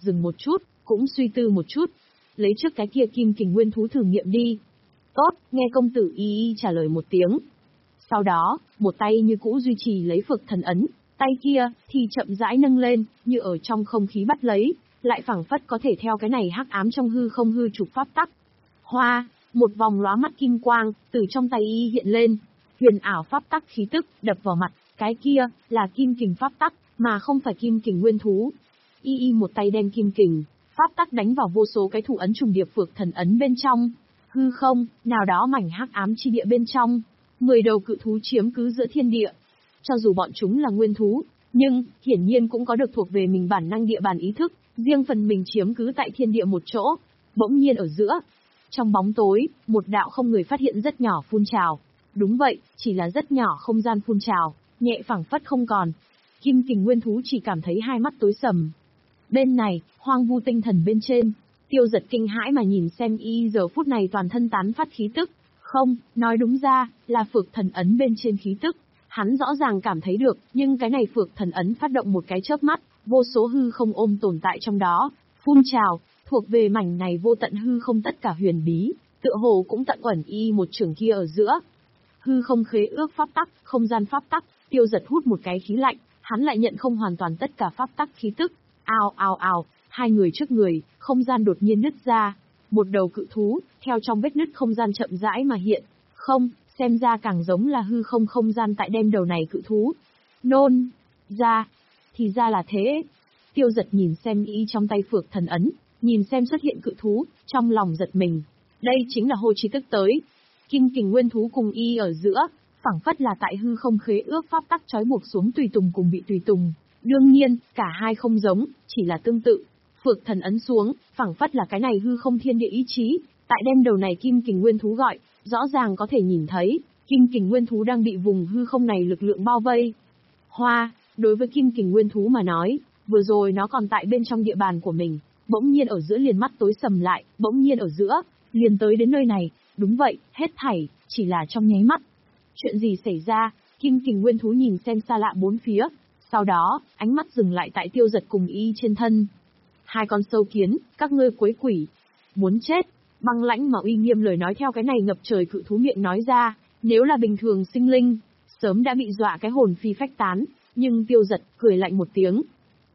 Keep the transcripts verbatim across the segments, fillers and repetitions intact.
dừng một chút, cũng suy tư một chút. Lấy trước cái kia kim kình nguyên thú thử nghiệm đi. Tốt, nghe công tử y y trả lời một tiếng. Sau đó, một tay như cũ duy trì lấy phược thần ấn, tay kia thì chậm rãi nâng lên, như ở trong không khí bắt lấy, lại phảng phất có thể theo cái này hắc ám trong hư không hư trục pháp tắc. Hoa, một vòng lóa mắt kim quang từ trong tay y hiện lên, huyền ảo pháp tắc khí tức đập vào mặt, cái kia là kim kình pháp tắc, mà không phải kim kình nguyên thú. Y y một tay đem kim kình pháp tắc đánh vào vô số cái thủ ấn trùng điệp phược thần ấn bên trong, hư không, nào đó mảnh hắc ám chi địa bên trong, mười đầu cự thú chiếm cứ giữa thiên địa. Cho dù bọn chúng là nguyên thú, nhưng hiển nhiên cũng có được thuộc về mình bản năng địa bàn ý thức, riêng phần mình chiếm cứ tại thiên địa một chỗ. Bỗng nhiên ở giữa, trong bóng tối, một đạo không người phát hiện rất nhỏ phun trào. Đúng vậy, chỉ là rất nhỏ không gian phun trào, nhẹ phẳng phất không còn. Kim kình nguyên thú chỉ cảm thấy hai mắt tối sầm. Bên này, hoang vu tinh thần bên trên, Tiêu Giật kinh hãi mà nhìn xem y giờ phút này toàn thân tán phát khí tức. Không, nói đúng ra, là phược thần ấn bên trên khí tức. Hắn rõ ràng cảm thấy được, nhưng cái này phược thần ấn phát động một cái chớp mắt, vô số hư không ôm tồn tại trong đó, phun trào, thuộc về mảnh này vô tận hư không tất cả huyền bí, tựa hồ cũng tận ẩn y một trường kia ở giữa. Hư không khế ước pháp tắc, không gian pháp tắc, Tiêu Giật hút một cái khí lạnh, hắn lại nhận không hoàn toàn tất cả pháp tắc khí tức. Ào ào ào, hai người trước người, không gian đột nhiên nứt ra, một đầu cự thú, theo trong vết nứt không gian chậm rãi mà hiện. Không, xem ra càng giống là hư không không gian tại đem đầu này cự thú. Nôn, ra, thì ra là thế. Tiêu Giật nhìn xem y trong tay phược thần ấn, nhìn xem xuất hiện cự thú, trong lòng giật mình. Đây chính là Hô Chi Tức tới. Kim kình nguyên thú cùng y ở giữa, phảng phất là tại hư không khế ước pháp tắc trói buộc xuống tùy tùng cùng bị tùy tùng. Đương nhiên, cả hai không giống, chỉ là tương tự. Phược thần ấn xuống, phảng phất là cái này hư không thiên địa ý chí, tại đem đầu này kim kình nguyên thú gọi, rõ ràng có thể nhìn thấy, kim kình nguyên thú đang bị vùng hư không này lực lượng bao vây. Hoa, đối với kim kình nguyên thú mà nói, vừa rồi nó còn tại bên trong địa bàn của mình, bỗng nhiên ở giữa liền mắt tối sầm lại, bỗng nhiên ở giữa, liền tới đến nơi này, đúng vậy, hết thảy, chỉ là trong nháy mắt. Chuyện gì xảy ra, kim kình nguyên thú nhìn xem xa lạ bốn phía, sau đó, ánh mắt dừng lại tại Tiêu Giật cùng y trên thân. Hai con sâu kiến, các ngươi quấy quỷ, muốn chết. Băng lãnh mà uy nghiêm lời nói theo cái này ngập trời cự thú miệng nói ra, nếu là bình thường sinh linh, sớm đã bị dọa cái hồn phi phách tán, nhưng Tiêu Giật cười lạnh một tiếng.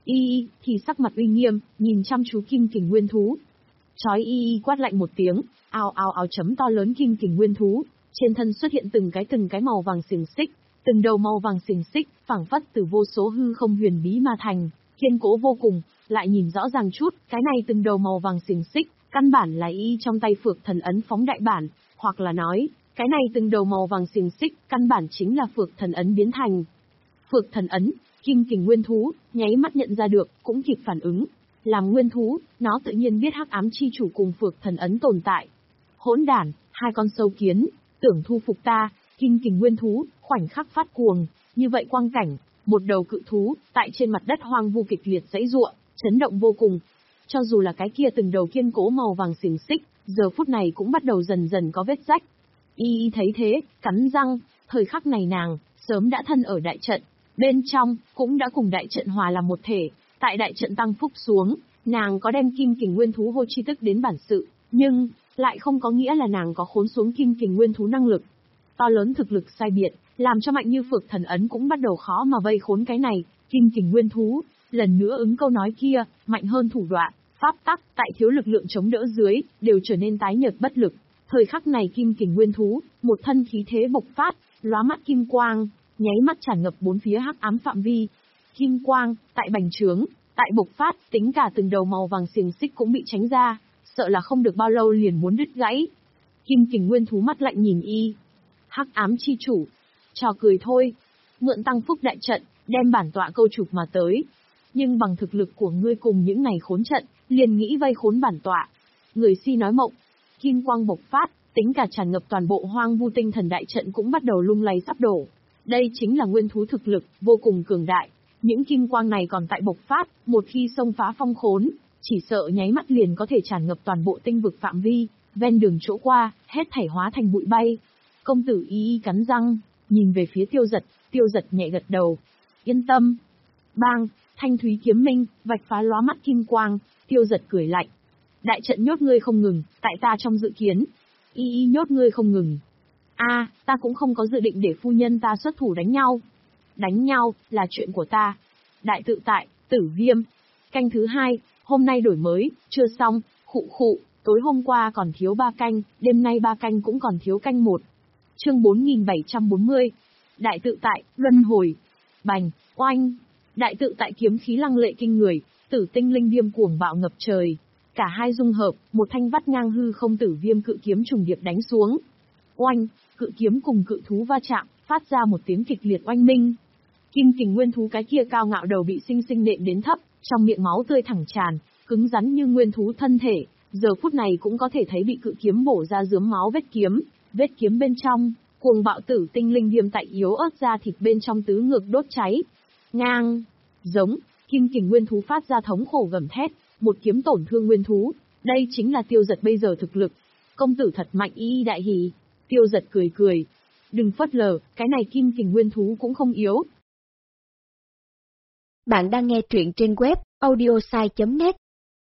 Y thì sắc mặt uy nghiêm, nhìn chăm chú kim kình nguyên thú. Chói y quát lạnh một tiếng, ào ào ào chấm to lớn kim kình nguyên thú, trên thân xuất hiện từng cái từng cái màu vàng xiềng xích, từng đầu màu vàng xiềng xích, phảng phất từ vô số hư không huyền bí mà thành, kiên cố vô cùng. Lại nhìn rõ ràng chút, cái này từng đầu màu vàng xiềng xích, căn bản là y trong tay phược thần ấn phóng đại bản, hoặc là nói, cái này từng đầu màu vàng xiềng xích, căn bản chính là phược thần ấn biến thành. Phược thần ấn, kim kình nguyên thú, nháy mắt nhận ra được, cũng kịp phản ứng. Làm nguyên thú, nó tự nhiên biết hắc ám chi chủ cùng phược thần ấn tồn tại. Hỗn đản, hai con sâu kiến, tưởng thu phục ta, kim kình nguyên thú, khoảnh khắc phát cuồng, như vậy quang cảnh, một đầu cự thú, tại trên mặt đất hoang vu kịch liệt giãy giụa, chấn động vô cùng. Cho dù là cái kia từng đầu kiên cố màu vàng xiềng xích, giờ phút này cũng bắt đầu dần dần có vết rách. Y y thấy thế, cắn răng, thời khắc này nàng, sớm đã thân ở đại trận, bên trong, cũng đã cùng đại trận hòa làm một thể, tại đại trận tăng phúc xuống, nàng có đem kim kình nguyên thú Hô Chi Tức đến bản sự, nhưng, lại không có nghĩa là nàng có khốn xuống kim kình nguyên thú năng lực. To lớn thực lực sai biệt, làm cho mạnh như phược thần ấn cũng bắt đầu khó mà vây khốn cái này, kim kình nguyên thú. Lần nữa ứng câu nói kia, mạnh hơn thủ đoạn, pháp tắc, tại thiếu lực lượng chống đỡ dưới, đều trở nên tái nhợt bất lực. Thời khắc này kim kình nguyên thú, một thân khí thế bộc phát, lóa mắt kim quang, nháy mắt tràn ngập bốn phía hắc ám phạm vi. Kim quang, tại bành trướng, tại bộc phát, tính cả từng đầu màu vàng xiềng xích cũng bị tránh ra, sợ là không được bao lâu liền muốn đứt gãy. Kim kình nguyên thú mắt lạnh nhìn y. Hắc ám chi chủ, trò cười thôi, mượn tăng phúc đại trận, đem bản tọa câu chụp mà tới. Nhưng bằng thực lực của ngươi cùng những ngày khốn trận, liền nghĩ vây khốn bản tọa. Người si nói mộng, kim quang bộc phát, tính cả tràn ngập toàn bộ hoang vu tinh thần đại trận cũng bắt đầu lung lay sắp đổ. Đây chính là nguyên thú thực lực, vô cùng cường đại. Những kim quang này còn tại bộc phát, một khi xông phá phong khốn, chỉ sợ nháy mắt liền có thể tràn ngập toàn bộ tinh vực phạm vi, ven đường chỗ qua, hết thảy hóa thành bụi bay. Công tử y y cắn răng, nhìn về phía Tiêu Giật, Tiêu Giật nhẹ gật đầu. Yên tâm. Bang, Thanh thúy kiếm minh, vạch phá lóa mắt kim quang, Tiêu Giật cười lạnh. Đại trận nhốt ngươi không ngừng, tại ta trong dự kiến. Y y nhốt ngươi không ngừng. A, ta cũng không có dự định để phu nhân ta xuất thủ đánh nhau. Đánh nhau, là chuyện của ta. Đại tự tại, Tử Viêm. Canh thứ hai, hôm nay đổi mới, chưa xong, khụ khụ, tối hôm qua còn thiếu ba canh, đêm nay ba canh cũng còn thiếu canh một. Chương bốn nghìn bảy trăm bốn mươi. Đại tự tại, luân hồi. Bành, oanh. Đại tự tại kiếm khí lăng lệ kinh người, tử tinh linh viêm cuồng bạo ngập trời. Cả hai dung hợp, một thanh vắt ngang hư không tử viêm cự kiếm trùng điệp đánh xuống. Oanh, cự kiếm cùng cự thú va chạm, phát ra một tiếng kịch liệt oanh minh. Kim kình nguyên thú cái kia cao ngạo đầu bị sinh sinh nện đến thấp, trong miệng máu tươi thẳng tràn, cứng rắn như nguyên thú thân thể, giờ phút này cũng có thể thấy bị cự kiếm bổ ra rướm máu vết kiếm, vết kiếm bên trong, cuồng bạo tử tinh linh viêm tại yếu ớt da thịt bên trong tứ ngược đốt cháy. Ngang, giống, kim kình nguyên thú phát ra thống khổ gầm thét, một kiếm tổn thương nguyên thú, đây chính là Tiêu Giật bây giờ thực lực. Công tử thật mạnh y đại hỉ. Tiêu Giật cười cười. Đừng phớt lờ, cái này kim kình nguyên thú cũng không yếu. Bạn đang nghe truyện trên web audiosai chấm net.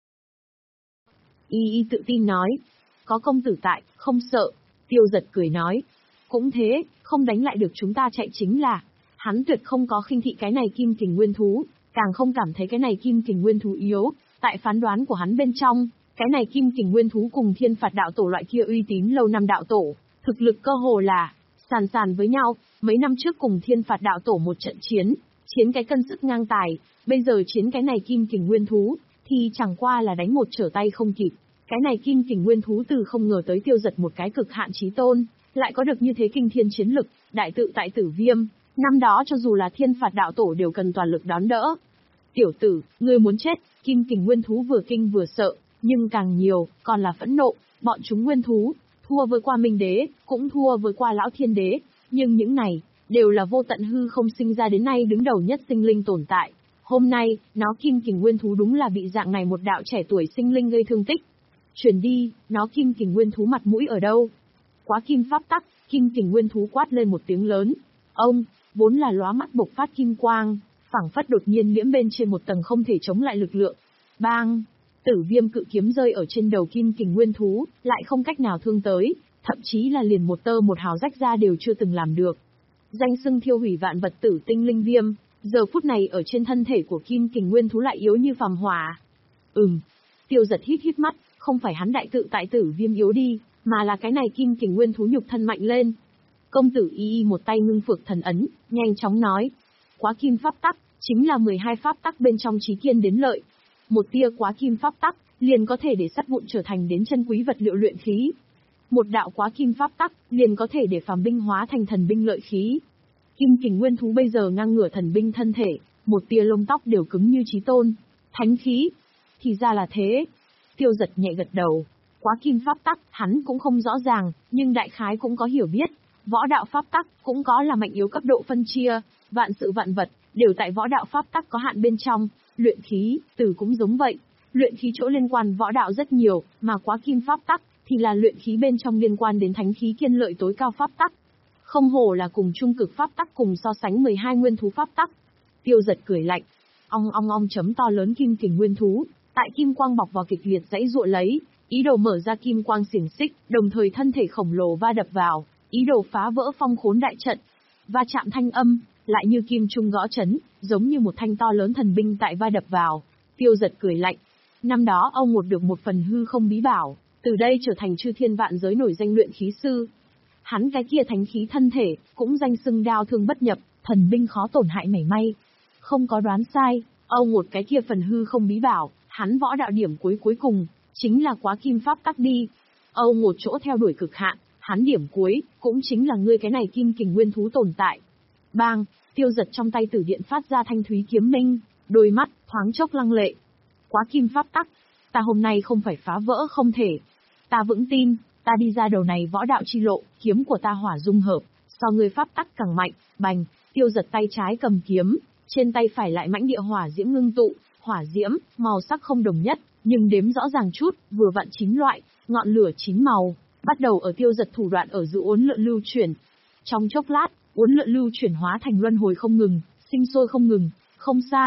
Y y tự tin nói. Có công tử tại, không sợ. Tiêu Giật cười nói. Cũng thế, không đánh lại được chúng ta chạy chính là. Hắn tuyệt không có khinh thị cái này kim kình nguyên thú, càng không cảm thấy cái này kim kình nguyên thú yếu. Tại phán đoán của hắn bên trong, cái này kim kình nguyên thú cùng thiên phạt đạo tổ loại kia uy tín lâu năm đạo tổ, thực lực cơ hồ là sàn sàn với nhau. Mấy năm trước cùng thiên phạt đạo tổ một trận chiến, chiến cái cân sức ngang tài, bây giờ chiến cái này kim kình nguyên thú, thì chẳng qua là đánh một trở tay không kịp. Cái này kim kình nguyên thú từ không ngờ tới Tiêu Giật một cái cực hạn chí tôn, lại có được như thế kinh thiên chiến lực, đại tự tại Tử Viêm, năm đó cho dù là thiên phạt đạo tổ đều cần toàn lực đón đỡ. Tiểu tử, ngươi muốn chết. Kim kình nguyên thú vừa kinh vừa sợ, nhưng càng nhiều, còn là phẫn nộ. Bọn chúng nguyên thú, thua với qua Minh Đế, cũng thua với qua Lão Thiên Đế, nhưng những này, đều là vô tận hư không sinh ra đến nay đứng đầu nhất sinh linh tồn tại. Hôm nay, nó kim kình nguyên thú đúng là bị dạng này một đạo trẻ tuổi sinh linh gây thương tích. Truyền đi, nó kim kình nguyên thú mặt mũi ở đâu? Quá kim pháp tắc, kim kình nguyên thú quát lên một tiếng lớn. Ông, vốn là lóa mắt bộc phát kim quang, phảng phất đột nhiên liễm bên trên một tầng không thể chống lại lực lượng. Bang! Tử Viêm cự kiếm rơi ở trên đầu kim kình nguyên thú, lại không cách nào thương tới, thậm chí là liền một tơ một hào rách ra đều chưa từng làm được. Danh xưng thiêu hủy vạn vật tử tinh linh viêm, giờ phút này ở trên thân thể của kim kình nguyên thú lại yếu như phàm hỏa. Ừm. Tiêu Giật hít hít mắt, không phải hắn đại tự tại Tử Viêm yếu đi, mà là cái này kim kình nguyên thú nhục thân mạnh lên. Công tử y y một tay ngưng phược thần ấn, nhanh chóng nói. Quá kim pháp tắc, chính là mười hai pháp tắc bên trong trí kiên đến lợi. Một tia quá kim pháp tắc, liền có thể để sắt vụn trở thành đến chân quý vật liệu luyện khí. Một đạo quá kim pháp tắc, liền có thể để phàm binh hóa thành thần binh lợi khí. Kim kình nguyên thú bây giờ ngang ngửa thần binh thân thể, một tia lông tóc đều cứng như chí tôn. Thánh khí. Thì ra là thế. Tiêu Giật nhẹ gật đầu. Quá kim pháp tắc, hắn cũng không rõ ràng, nhưng đại khái cũng có hiểu biết. Võ đạo pháp tắc, cũng có là mạnh yếu cấp độ phân chia, vạn sự vạn vật, đều tại võ đạo pháp tắc có hạn bên trong. Luyện khí, từ cũng giống vậy. Luyện khí chỗ liên quan võ đạo rất nhiều, mà quá kim pháp tắc, thì là luyện khí bên trong liên quan đến thánh khí kiên lợi tối cao pháp tắc. Không hổ là cùng trung cực pháp tắc cùng so sánh mười hai nguyên thú pháp tắc. Tiêu Giật cười lạnh. Ong ong ong chấm to lớn kim kình nguyên thú, tại kim quang bọc vào kịch liệt dãy giụa lấy, ý đồ mở ra kim quang xiềng xích, đồng thời thân thể khổng lồ va đập vào, ý đồ phá vỡ phong khốn đại trận. Va chạm thanh âm, lại như kim trung gõ chấn, giống như một thanh to lớn thần binh tại va đập vào. Tiêu Giật cười lạnh. Năm đó ông một được một phần hư không bí bảo, từ đây trở thành chư thiên vạn giới nổi danh luyện khí sư. Hắn cái kia thánh khí thân thể, cũng danh xưng đao thương bất nhập, thần binh khó tổn hại mảy may. Không có đoán sai, ông một cái kia phần hư không bí bảo, hắn võ đạo điểm cuối cuối cùng, chính là quá kim pháp tắc đi. Ông một chỗ theo đuổi cực hạn, hắn điểm cuối, cũng chính là ngươi cái này kim kình nguyên thú tồn tại. Bang! Tiêu Giật trong tay tử điện phát ra thanh thúy kiếm minh, đôi mắt, thoáng chốc lăng lệ. Quá kim pháp tắc, ta hôm nay không phải phá vỡ không thể. Ta vững tin, ta đi ra đầu này võ đạo chi lộ, kiếm của ta hỏa dung hợp, so ngươi pháp tắc càng mạnh. Bành! Tiêu Giật tay trái cầm kiếm, trên tay phải lại mãnh địa hỏa diễm ngưng tụ, hỏa diễm, màu sắc không đồng nhất, nhưng đếm rõ ràng chút, vừa vặn chín loại, ngọn lửa chín màu, bắt đầu ở Tiêu Giật thủ đoạn ở giữa uốn lượn lưu chuyển. Trong chốc lát, uốn lượn lưu chuyển hóa thành luân hồi không ngừng, sinh sôi không ngừng, không sai,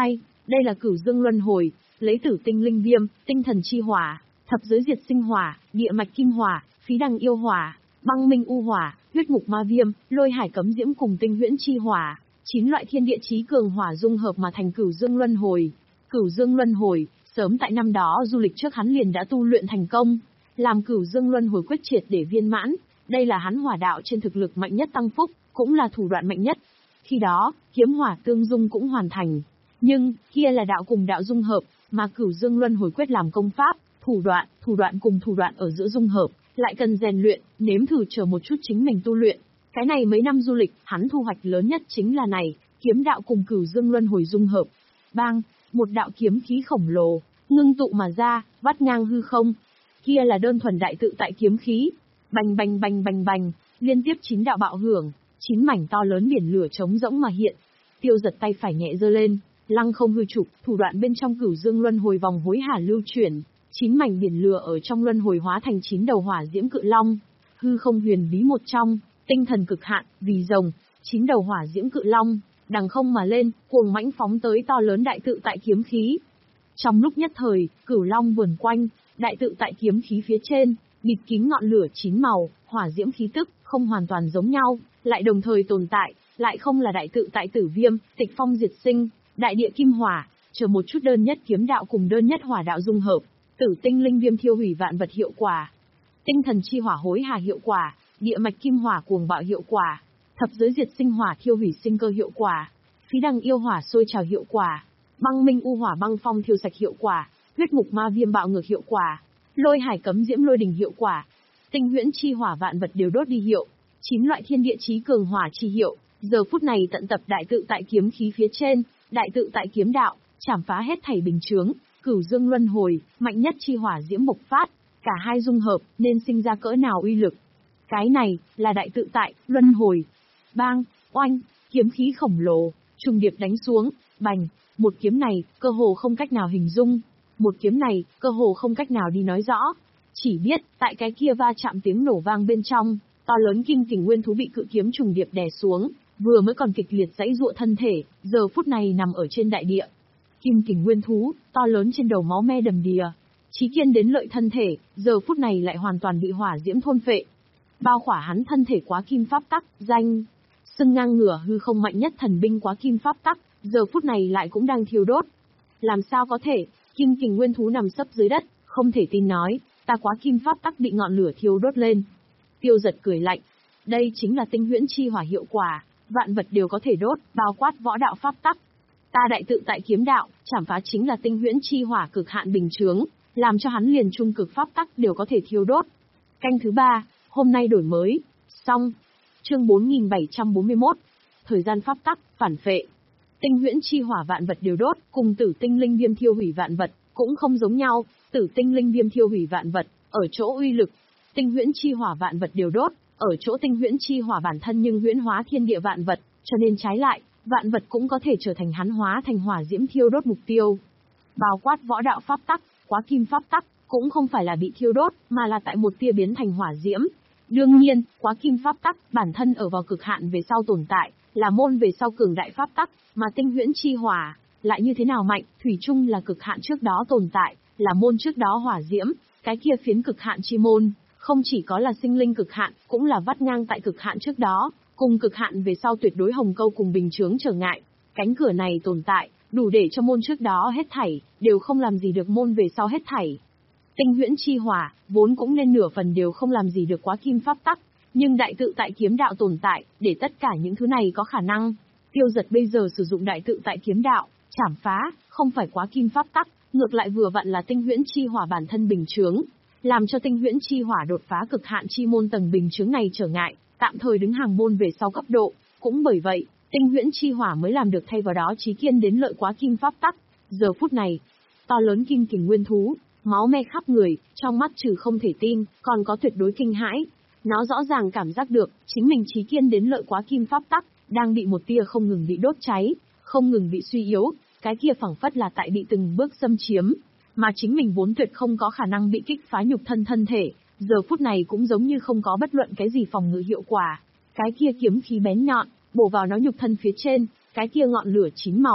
Đây là Cửu Dương Luân Hồi, lấy Tử Tinh Linh Viêm, Tinh Thần Chi Hỏa, Thập Giới Diệt Sinh Hỏa, Địa Mạch Kim Hỏa, Phí Đằng Yêu Hỏa, Băng Minh U Hỏa, Huyết Ngục Ma Viêm, Lôi Hải Cấm Diễm cùng Tinh Huyễn Chi Hỏa, chín loại thiên địa chí cường hỏa dung hợp mà thành Cửu Dương Luân Hồi. Cửu Dương Luân Hồi, sớm tại năm đó du lịch trước hắn liền đã tu luyện thành công, làm Cửu Dương Luân Hồi quyết triệt để viên mãn, đây là hắn hỏa đạo trên thực lực mạnh nhất tăng phúc, cũng là thủ đoạn mạnh nhất. Khi đó, kiếm hỏa tương dung cũng hoàn thành, nhưng kia là đạo cùng đạo dung hợp, mà Cửu Dương Luân Hồi quyết làm công pháp, thủ đoạn, thủ đoạn cùng thủ đoạn ở giữa dung hợp, lại cần rèn luyện, nếm thử chờ một chút chính mình tu luyện. Cái này mấy năm du lịch, hắn thu hoạch lớn nhất chính là này, kiếm đạo cùng Cửu Dương Luân Hồi dung hợp. Bang, một đạo kiếm khí khổng lồ, ngưng tụ mà ra, vắt ngang hư không. Kia là đơn thuần đại tự tại kiếm khí. Bành bành bành bành bành, liên tiếp chín đạo bạo hưởng, chín mảnh to lớn biển lửa trống rỗng mà hiện. Tiêu Giật tay phải nhẹ giơ lên, lăng không hư trục, thủ đoạn bên trong Cửu Dương Luân Hồi vòng hối hả lưu chuyển, chín mảnh biển lửa ở trong luân hồi hóa thành chín đầu hỏa diễm cự long. Hư không huyền bí một trong, tinh thần cực hạn, vì rồng, chín đầu hỏa diễm cự long, đằng không mà lên, cuồng mãnh phóng tới to lớn đại tự tại kiếm khí. Trong lúc nhất thời, cửu long vườn quanh, đại tự tại kiếm khí phía trên, bịt kín ngọn lửa chín màu, hỏa diễm khí tức, không hoàn toàn giống nhau, lại đồng thời tồn tại, lại không là đại tự tại tử viêm, tịch phong diệt sinh, đại địa kim hỏa, chờ một chút đơn nhất kiếm đạo cùng đơn nhất hỏa đạo dung hợp, tử tinh linh viêm thiêu hủy vạn vật hiệu quả, tinh thần chi hỏa hối hà hiệu quả, địa mạch kim hỏa cuồng bạo hiệu quả, thập giới diệt sinh hỏa thiêu hủy sinh cơ hiệu quả, phí đằng yêu hỏa sôi trào hiệu quả, băng minh u hỏa băng phong thiêu sạch hiệu quả, huyết ngục ma viêm bạo ngược hiệu quả, lôi hải cấm diễm lôi đình hiệu quả, tinh huyễn chi hỏa vạn vật đều đốt đi hiệu, chín loại thiên địa chí cường hỏa chi hiệu. Giờ phút này tận tập đại tự tại kiếm khí phía trên, đại tự tại kiếm đạo, chảm phá hết thảy bình chướng, Cửu Dương Luân Hồi, mạnh nhất chi hỏa diễm bộc phát, cả hai dung hợp nên sinh ra cỡ nào uy lực. Cái này là đại tự tại luân hồi. Bang, oanh, kiếm khí khổng lồ, trùng điệp đánh xuống, bành, một kiếm này, cơ hồ không cách nào hình dung, một kiếm này, cơ hồ không cách nào đi nói rõ. Chỉ biết, tại cái kia va chạm tiếng nổ vang bên trong, to lớn kim kình nguyên thú bị cự kiếm trùng điệp đè xuống, vừa mới còn kịch liệt giãy giụa thân thể, giờ phút này nằm ở trên đại địa. Kim kình nguyên thú, to lớn trên đầu máu me đầm đìa, Chí Kiên đến lợi thân thể, giờ phút này lại hoàn toàn bị hỏa diễm thôn phệ. Bao khỏa hắn thân thể quá kim pháp tắc, danh xưng ngang ngửa hư không mạnh nhất thần binh quá kim pháp tắc, giờ phút này lại cũng đang thiêu đốt. Làm sao có thể, kim kình nguyên thú nằm sấp dưới đất, không thể tin nói, ta quá kim pháp tắc bị ngọn lửa thiêu đốt lên. Tiêu Giật cười lạnh, đây chính là tinh huyễn chi hỏa hiệu quả, vạn vật đều có thể đốt, bao quát võ đạo pháp tắc. Ta đại tự tại kiếm đạo, chảm phá chính là tinh huyễn chi hỏa cực hạn bình chướng, làm cho hắn liền trung cực pháp tắc đều có thể thiêu đốt. Canh thứ ba, hôm nay đổi mới, xong. Chương bốn nghìn bảy trăm bốn mươi mốt, thời gian pháp tắc, phản phệ. Tinh huyễn chi hỏa vạn vật đều đốt, cùng tử tinh linh viêm thiêu hủy vạn vật, cũng không giống nhau, tử tinh linh viêm thiêu hủy vạn vật, ở chỗ uy lực. Tinh huyễn chi hỏa vạn vật đều đốt, ở chỗ tinh huyễn chi hỏa bản thân nhưng huyễn hóa thiên địa vạn vật, cho nên trái lại, vạn vật cũng có thể trở thành hắn hóa thành hỏa diễm thiêu đốt mục tiêu. Bao quát võ đạo pháp tắc, quá kim pháp tắc, cũng không phải là bị thiêu đốt, mà là tại một tia biến thành hỏa diễm. Đương nhiên, quá kim pháp tắc, bản thân ở vào cực hạn về sau tồn tại, là môn về sau cường đại pháp tắc, mà tinh huyễn chi hỏa, lại như thế nào mạnh, thủy chung là cực hạn trước đó tồn tại, là môn trước đó hỏa diễm, cái kia phiến cực hạn chi môn, không chỉ có là sinh linh cực hạn, cũng là vắt ngang tại cực hạn trước đó, cùng cực hạn về sau tuyệt đối hồng câu cùng bình chướng trở ngại. Cánh cửa này tồn tại, đủ để cho môn trước đó hết thảy, đều không làm gì được môn về sau hết thảy. Tinh huyễn chi hỏa, vốn cũng nên nửa phần đều không làm gì được quá kim pháp tắc, nhưng đại tự tại kiếm đạo tồn tại, để tất cả những thứ này có khả năng. Tiêu Giật bây giờ sử dụng đại tự tại kiếm đạo, chảm phá, không phải quá kim pháp tắc, ngược lại vừa vặn là tinh huyễn chi hỏa bản thân bình chướng, làm cho tinh huyễn chi hỏa đột phá cực hạn chi môn tầng bình chướng này trở ngại, tạm thời đứng hàng môn về sau cấp độ, cũng bởi vậy, tinh huyễn chi hỏa mới làm được thay vào đó Chí Kiên đến lợi quá kim pháp tắc. Giờ phút này, to lớn kim kình nguyên thú, máu me khắp người, trong mắt trừ không thể tin, còn có tuyệt đối kinh hãi. Nó rõ ràng cảm giác được, chính mình Chí Kiên đến lợi quá kim pháp tắc, đang bị một tia không ngừng bị đốt cháy, không ngừng bị suy yếu, cái kia phảng phất là tại bị từng bước xâm chiếm, mà chính mình vốn tuyệt không có khả năng bị kích phá nhục thân thân thể, giờ phút này cũng giống như không có bất luận cái gì phòng ngự hiệu quả. Cái kia kiếm khí bén nhọn, bổ vào nó nhục thân phía trên, cái kia ngọn lửa chín màu,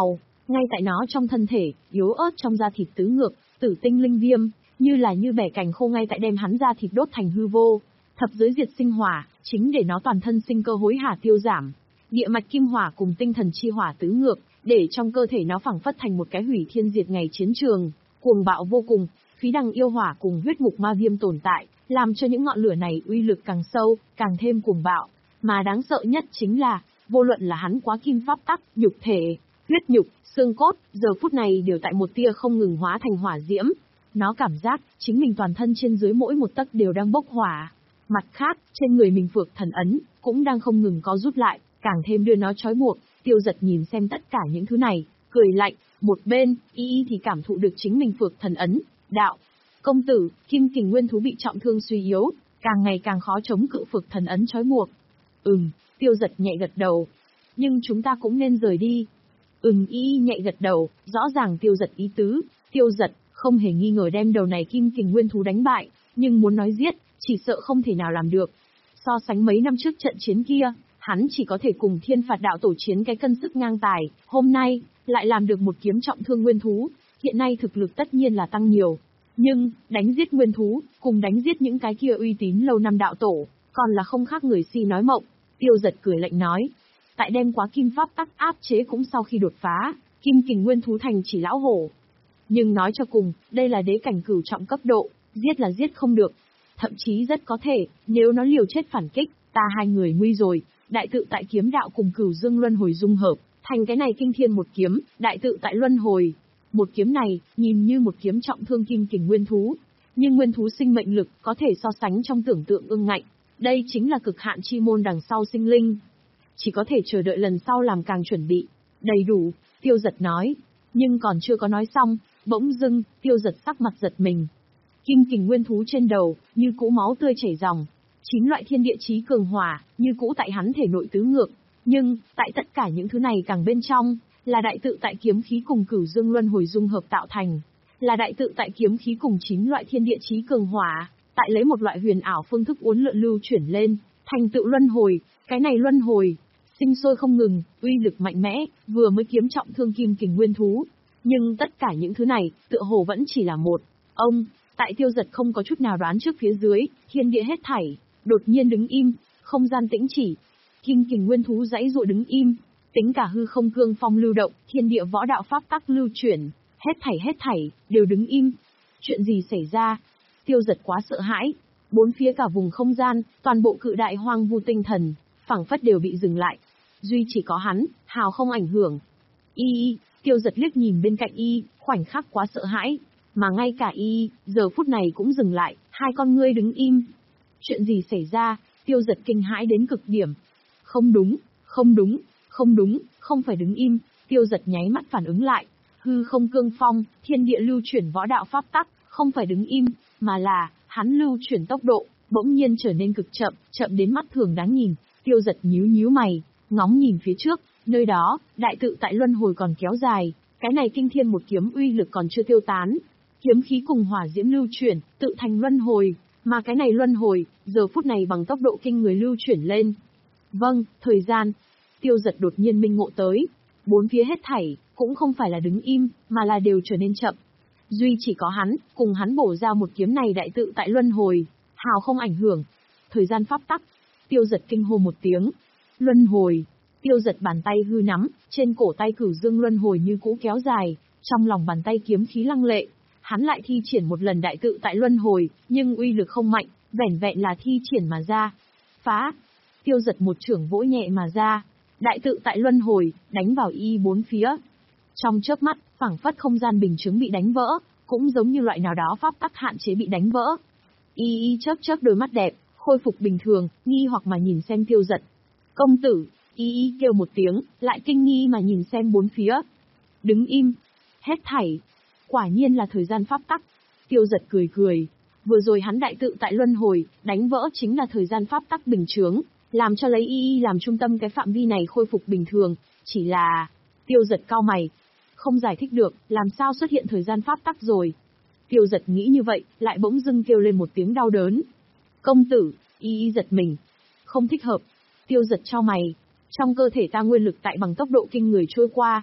Ngay tại nó trong thân thể, yếu ớt trong da thịt tứ ngược, tử tinh linh viêm, như là như bẻ cành khô ngay tại đem hắn da thịt đốt thành hư vô. Thập giới diệt sinh hỏa, chính để nó toàn thân sinh cơ hối hả tiêu giảm. Địa mạch kim hỏa cùng tinh thần chi hỏa tứ ngược, để trong cơ thể nó phảng phất thành một cái hủy thiên diệt ngày chiến trường, cuồng bạo vô cùng, khí đằng yêu hỏa cùng huyết ngục ma viêm tồn tại, làm cho những ngọn lửa này uy lực càng sâu, càng thêm cuồng bạo. Mà đáng sợ nhất chính là, vô luận là hắn quá kim pháp tắc, nhục thể, huyết nhục, xương cốt, giờ phút này đều tại một tia không ngừng hóa thành hỏa diễm. Nó cảm giác, chính mình toàn thân trên dưới mỗi một tấc đều đang bốc hỏa. Mặt khác, trên người mình phược thần ấn, cũng đang không ngừng co rút lại, càng thêm đưa nó trói buộc. Tiêu Giật nhìn xem tất cả những thứ này, cười lạnh, một bên, y y thì cảm thụ được chính mình phược thần ấn, đạo. Công tử, kim kình nguyên thú bị trọng thương suy yếu, càng ngày càng khó chống cự phược thần ấn trói buộc. Ừm, Tiêu Giật nhẹ gật đầu. Nhưng chúng ta cũng nên rời đi. Ừm, y y nhẹ gật đầu, rõ ràng Tiêu Giật ý tứ. Tiêu Giật không hề nghi ngờ đem đầu này kim kình nguyên thú đánh bại, nhưng muốn nói giết, chỉ sợ không thể nào làm được. So sánh mấy năm trước trận chiến kia, hắn chỉ có thể cùng Thiên Phạt đạo tổ chiến cái cân sức ngang tài, hôm nay, lại làm được một kiếm trọng thương nguyên thú, hiện nay thực lực tất nhiên là tăng nhiều. Nhưng, đánh giết nguyên thú, cùng đánh giết những cái kia uy tín lâu năm đạo tổ, còn là không khác người si nói mộng. Tiêu Giật cười lạnh nói, tại đem quá kim pháp tắc áp chế cũng sau khi đột phá, kim kình nguyên thú thành chỉ lão hổ. Nhưng nói cho cùng, đây là đế cảnh cửu trọng cấp độ, giết là giết không được. Thậm chí rất có thể, nếu nó liều chết phản kích, ta hai người nguy rồi, đại tự tại kiếm đạo cùng cửu dương luân hồi dung hợp, thành cái này kinh thiên một kiếm, đại tự tại luân hồi. Một kiếm này, nhìn như một kiếm trọng thương kim kình nguyên thú, nhưng nguyên thú sinh mệnh lực có thể so sánh trong tưởng tượng ương ngạnh. Đây chính là cực hạn chi môn đằng sau sinh linh. Chỉ có thể chờ đợi lần sau làm càng chuẩn bị. Đầy đủ, Tiêu Giật nói. Nhưng còn chưa có nói xong, bỗng dưng, Tiêu Giật sắc mặt giật mình. Kim kình nguyên thú trên đầu, như cũ máu tươi chảy ròng. Chín loại thiên địa chí cường hỏa, như cũ tại hắn thể nội tứ ngược. Nhưng, tại tất cả những thứ này càng bên trong, là đại tự tại kiếm khí cùng cửu dương luân hồi dung hợp tạo thành. Là đại tự tại kiếm khí cùng chín loại thiên địa chí cường hỏa, tại lấy một loại huyền ảo phương thức uốn lượn lưu chuyển lên, thành tựu luân hồi. Cái này luân hồi, sinh sôi không ngừng, uy lực mạnh mẽ, vừa mới kiếm trọng thương kim kình nguyên thú. Nhưng tất cả những thứ này, tựa hồ vẫn chỉ là một. Ông, tại Tiêu Giật không có chút nào đoán trước phía dưới, thiên địa hết thảy, đột nhiên đứng im, không gian tĩnh chỉ. Kim kình nguyên thú dãy dụa đứng im, tính cả hư không cương phong lưu động, thiên địa võ đạo pháp tắc lưu chuyển, hết thảy hết thảy, đều đứng im. Chuyện gì xảy ra? Tiêu Giật quá sợ hãi. Bốn phía cả vùng không gian, toàn bộ cự đại hoang vu tinh thần, phảng phất đều bị dừng lại. Duy chỉ có hắn, hào không ảnh hưởng. Y y, Tiêu Giật liếc nhìn bên cạnh y, khoảnh khắc quá sợ hãi. Mà ngay cả y, giờ phút này cũng dừng lại, hai con ngươi đứng im. Chuyện gì xảy ra? Tiêu Giật kinh hãi đến cực điểm. Không đúng, không đúng, không đúng, không phải đứng im. Tiêu Giật nháy mắt phản ứng lại. Hư không cương phong, thiên địa lưu chuyển võ đạo pháp tắc, không phải đứng im, mà là, hắn lưu chuyển tốc độ, bỗng nhiên trở nên cực chậm, chậm đến mắt thường đáng nhìn. Tiêu Giật nhíu nhíu mày, ngóng nhìn phía trước, nơi đó, đại tự tại luân hồi còn kéo dài, cái này kinh thiên một kiếm uy lực còn chưa tiêu tán. Kiếm khí cùng hỏa diễm lưu chuyển, tự thành luân hồi, mà cái này luân hồi, giờ phút này bằng tốc độ kinh người lưu chuyển lên. Vâng, thời gian. Tiêu Giật đột nhiên minh ngộ tới, bốn phía hết thảy, cũng không phải là đứng im, mà là đều trở nên chậm. Duy chỉ có hắn, cùng hắn bổ ra một kiếm này đại tự tại luân hồi, hào không ảnh hưởng. Thời gian pháp tắc. Tiêu Giật kinh hô một tiếng. Luân hồi. Tiêu Giật bàn tay hư nắm, trên cổ tay cửu dương luân hồi như cũ kéo dài, trong lòng bàn tay kiếm khí lăng lệ. Hắn lại thi triển một lần đại tự tại luân hồi, nhưng uy lực không mạnh, vẻn vẹn là thi triển mà ra. Phá. Tiêu Giật một chưởng vỗ nhẹ mà ra. Đại tự tại luân hồi, đánh vào y bốn phía. Trong chớp mắt, phảng phất không gian bình chứng bị đánh vỡ, cũng giống như loại nào đó pháp tắc hạn chế bị đánh vỡ. Y y chớp chớp đôi mắt đẹp, khôi phục bình thường, nghi hoặc mà nhìn xem Tiêu Giật. Công tử, y y kêu một tiếng, lại kinh nghi mà nhìn xem bốn phía. Đứng im. Hết thảy. Quả nhiên là thời gian pháp tắc. Tiêu Giật cười cười. Vừa rồi hắn đại tự tại luân hồi, đánh vỡ chính là thời gian pháp tắc bình chướng, làm cho lấy y y làm trung tâm cái phạm vi này khôi phục bình thường. Chỉ là... Tiêu Giật cau mày. Không giải thích được, làm sao xuất hiện thời gian pháp tắc rồi. Tiêu Giật nghĩ như vậy, lại bỗng dưng kêu lên một tiếng đau đớn. Công tử, y y giật mình. Không thích hợp. Tiêu Giật chau mày. Trong cơ thể ta nguyên lực tại bằng tốc độ kinh người trôi qua.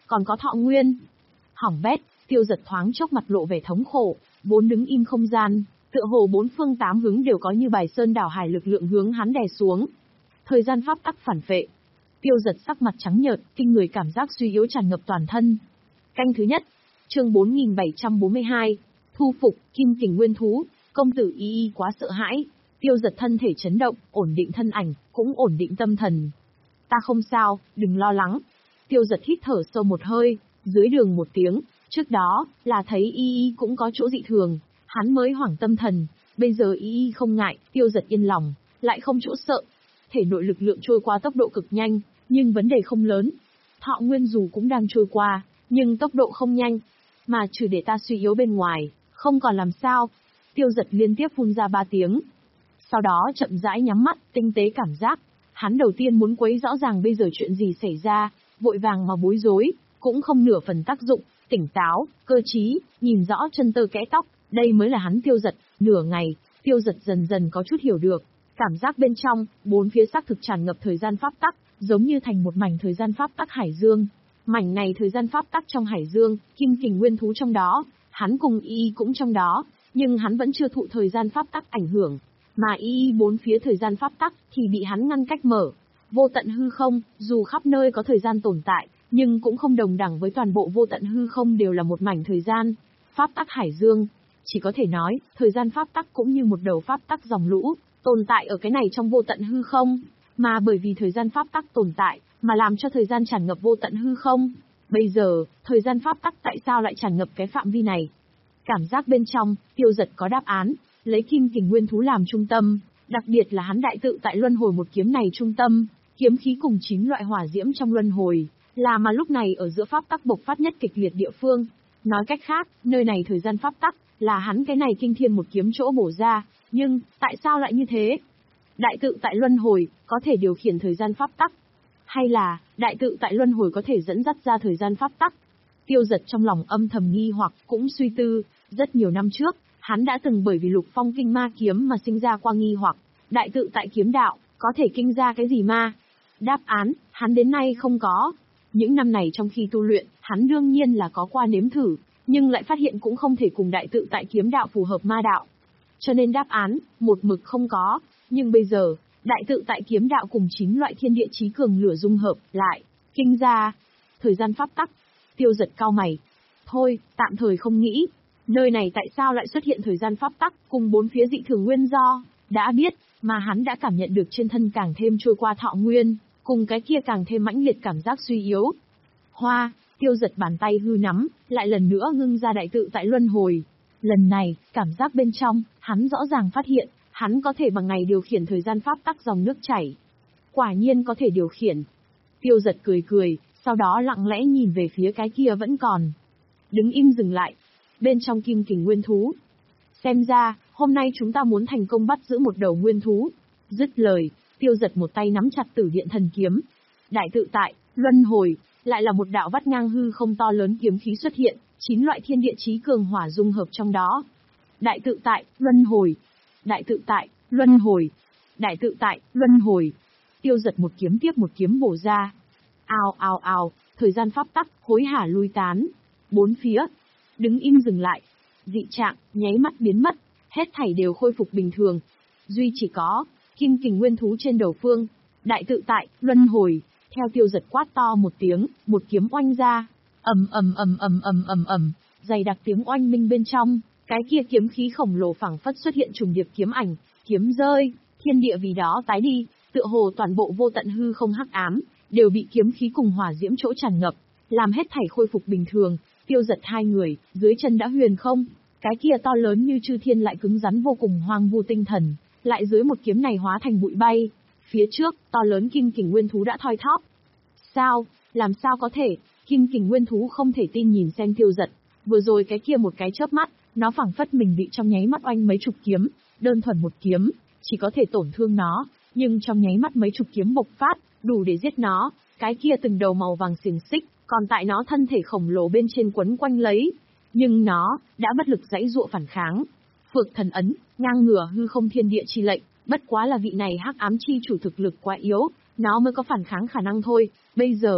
còn có thọ nguyên. Hỏng bét, Tiêu Dật thoáng chốc mặt lộ vẻ thống khổ, vốn đứng im không gian, tựa hồ bốn phương tám hướng đều có như bài sơn đảo hải lực lượng hướng hắn đè xuống. Thời gian pháp tắc phản phệ. Tiêu Dật sắc mặt trắng nhợt, kinh người cảm giác suy yếu tràn ngập toàn thân. Canh thứ nhất, chương bốn nghìn bảy trăm bốn mươi hai, thu phục Kim Kình Nguyên Thú. Công tử Y Y quá sợ hãi. Tiêu Dật thân thể chấn động, ổn định thân ảnh, cũng ổn định tâm thần. Ta không sao, đừng lo lắng. Tiêu Dật hít thở sâu một hơi, dưới đường một tiếng, trước đó, là thấy Y Y cũng có chỗ dị thường, hắn mới hoảng tâm thần, bây giờ Y Y không ngại, Tiêu Dật yên lòng, lại không chỗ sợ. Thể nội lực lượng trôi qua tốc độ cực nhanh, nhưng vấn đề không lớn. Thọ nguyên dù cũng đang trôi qua, nhưng tốc độ không nhanh, mà trừ để ta suy yếu bên ngoài, không còn làm sao. Tiêu Dật liên tiếp phun ra ba tiếng. Sau đó chậm rãi nhắm mắt, tinh tế cảm giác. Hắn đầu tiên muốn quấy rõ ràng bây giờ chuyện gì xảy ra, vội vàng mà bối rối, cũng không nửa phần tác dụng, tỉnh táo, cơ trí, nhìn rõ chân tơ kẽ tóc, đây mới là hắn Tiêu Dật. Nửa ngày, Tiêu Dật dần dần có chút hiểu được, cảm giác bên trong, bốn phía xác thực tràn ngập thời gian pháp tắc, giống như thành một mảnh thời gian pháp tắc hải dương. Mảnh này thời gian pháp tắc trong hải dương, Kim Kình Nguyên Thú trong đó, hắn cùng Y Y cũng trong đó, nhưng hắn vẫn chưa thụ thời gian pháp tắc ảnh hưởng, mà Y Y bốn phía thời gian pháp tắc thì bị hắn ngăn cách mở. Vô tận hư không, dù khắp nơi có thời gian tồn tại, nhưng cũng không đồng đẳng với toàn bộ vô tận hư không đều là một mảnh thời gian. Pháp tắc hải dương, chỉ có thể nói, thời gian pháp tắc cũng như một đầu pháp tắc dòng lũ, tồn tại ở cái này trong vô tận hư không, mà bởi vì thời gian pháp tắc tồn tại, mà làm cho thời gian tràn ngập vô tận hư không. Bây giờ, thời gian pháp tắc tại sao lại tràn ngập cái phạm vi này? Cảm giác bên trong, Tiêu Dật có đáp án, lấy Kim Kình Nguyên Thú làm trung tâm, đặc biệt là hắn đại tự tại luân hồi một kiếm này trung tâm, kiếm khí cùng chín loại hỏa diễm trong luân hồi, là mà lúc này ở giữa pháp tắc bộc phát nhất kịch liệt địa phương. Nói cách khác, nơi này thời gian pháp tắc, là hắn cái này kinh thiên một kiếm chỗ bổ ra, nhưng, tại sao lại như thế? Đại tự tại luân hồi, có thể điều khiển thời gian pháp tắc? Hay là, đại tự tại luân hồi có thể dẫn dắt ra thời gian pháp tắc? Tiêu Dật trong lòng âm thầm nghi hoặc cũng suy tư, rất nhiều năm trước, hắn đã từng bởi vì Lục Phong kinh ma kiếm mà sinh ra qua nghi hoặc, đại tự tại kiếm đạo, có thể kinh ra cái gì ma? Đáp án, hắn đến nay không có. Những năm này trong khi tu luyện, hắn đương nhiên là có qua nếm thử, nhưng lại phát hiện cũng không thể cùng đại tự tại kiếm đạo phù hợp ma đạo. Cho nên đáp án, một mực không có, nhưng bây giờ, đại tự tại kiếm đạo cùng chín loại thiên địa chí cường lửa dung hợp lại, kinh ra thời gian pháp tắc. Tiêu Dật cao mày. Thôi, tạm thời không nghĩ, nơi này tại sao lại xuất hiện thời gian pháp tắc cùng bốn phía dị thường nguyên do, đã biết, mà hắn đã cảm nhận được trên thân càng thêm trôi qua thọ nguyên, cùng cái kia càng thêm mãnh liệt cảm giác suy yếu. Hoa, Tiêu Dật bàn tay hư nắm, lại lần nữa ngưng ra đại tự tại luân hồi. Lần này, cảm giác bên trong, hắn rõ ràng phát hiện, hắn có thể bằng này điều khiển thời gian pháp tắc dòng nước chảy. Quả nhiên có thể điều khiển. Tiêu Dật cười cười, sau đó lặng lẽ nhìn về phía cái kia vẫn còn. Đứng im dừng lại. Bên trong Kim Kình Nguyên Thú. Xem ra, hôm nay chúng ta muốn thành công bắt giữ một đầu nguyên thú. Dứt lời, Tiêu Dật một tay nắm chặt Tử Điện Thần Kiếm. Đại tự tại, luân hồi, lại là một đạo vắt ngang hư không to lớn kiếm khí xuất hiện, chín loại thiên địa chí cường hỏa dung hợp trong đó. Đại tự tại, luân hồi. Đại tự tại, luân hồi. Đại tự tại, luân hồi. Tiêu Dật một kiếm tiếp một kiếm bổ ra. Ào ào ào, thời gian pháp tắc, hối hả lui tán. Bốn phía, đứng im dừng lại. Dị trạng, nháy mắt biến mất, hết thảy đều khôi phục bình thường. Duy chỉ có, Kim Kình Nguyên Thú trên đầu phương. Đại tự tại, luân hồi. Theo Tiêu Dật quát to một tiếng, một kiếm oanh ra. ầm ầm ầm ầm ầm ầm ầm, dày đặc tiếng oanh minh bên trong, cái kia kiếm khí khổng lồ phảng phất xuất hiện trùng điệp kiếm ảnh, kiếm rơi, thiên địa vì đó tái đi, tựa hồ toàn bộ vô tận hư không hắc ám, đều bị kiếm khí cùng hỏa diễm chỗ tràn ngập, làm hết thảy khôi phục bình thường. Tiêu Dật hai người, dưới chân đã huyền không, cái kia to lớn như chư thiên lại cứng rắn vô cùng hoang vu tinh thần, lại dưới một kiếm này hóa thành bụi bay. Phía trước, to lớn Kim Kình Nguyên Thú đã thoi thóp. Sao, làm sao có thể? Kim Kình Nguyên Thú không thể tin nhìn xem Tiêu Dật, vừa rồi cái kia một cái chớp mắt, nó phảng phất mình bị trong nháy mắt oanh mấy chục kiếm, đơn thuần một kiếm, chỉ có thể tổn thương nó, nhưng trong nháy mắt mấy chục kiếm bộc phát, đủ để giết nó, cái kia từng đầu màu vàng xiềng xích, còn tại nó thân thể khổng lồ bên trên quấn quanh lấy, nhưng nó đã bất lực giãy giụa phản kháng. Phược Thần Ấn, ngang ngửa hư không thiên địa chi lệnh, bất quá là vị này hắc ám chi chủ thực lực quá yếu, nó mới có phản kháng khả năng thôi. Bây giờ,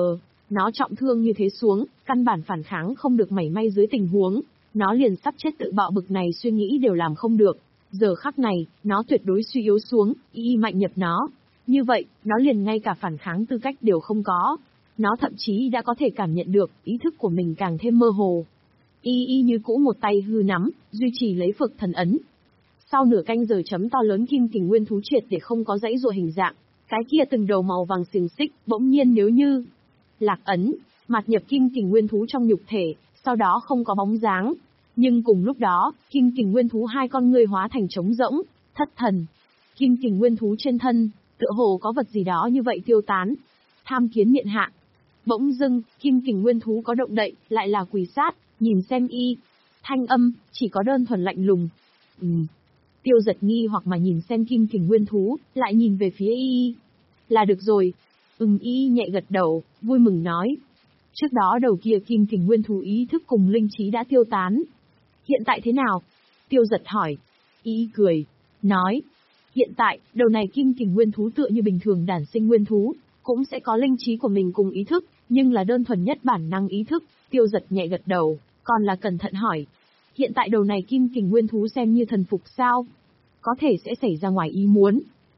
Nó trọng thương như thế xuống, căn bản phản kháng không được mảy may dưới tình huống, nó liền sắp chết tự bạo bực này suy nghĩ đều làm không được. Giờ khắc này, nó tuyệt đối suy yếu xuống, y y mạnh nhập nó. Như vậy, nó liền ngay cả phản kháng tư cách đều không có. Nó thậm chí đã có thể cảm nhận được, ý thức của mình càng thêm mơ hồ. Y y như cũ một tay hư nắm, duy trì lấy phược thần ấn. Sau nửa canh giờ chấm to lớn kim kình nguyên thú triệt để không có dãy ruộng hình dạng, cái kia từng đầu màu vàng xiềng xích, bỗng nhiên nếu như lạc ấn, mạt nhập kim kình nguyên thú trong nhục thể, sau đó không có bóng dáng. Nhưng cùng lúc đó, kim kình nguyên thú hai con ngươi hóa thành trống rỗng, thất thần. Kim kình nguyên thú trên thân, tựa hồ có vật gì đó như vậy tiêu tán. Tham kiến miện hạ. Bỗng dưng, kim kình nguyên thú có động đậy, lại là quỳ sát, nhìn xem y. Thanh âm, chỉ có đơn thuần lạnh lùng. Ừm. Tiêu giật nghi hoặc mà nhìn xem kim kình nguyên thú, lại nhìn về phía y. Là được rồi. Ừm y nhẹ gật đầu, vui mừng nói. Trước đó đầu kia kim kình nguyên thú ý thức cùng linh trí đã tiêu tán. Hiện tại thế nào? Tiêu giật hỏi. Y cười, nói. Hiện tại, đầu này kim kình nguyên thú tựa như bình thường đản sinh nguyên thú, cũng sẽ có linh trí của mình cùng ý thức, nhưng là đơn thuần nhất bản năng ý thức. Tiêu giật nhẹ gật đầu, còn là cẩn thận hỏi. Hiện tại đầu này kim kình nguyên thú xem như thần phục sao? Có thể sẽ xảy ra ngoài ý muốn.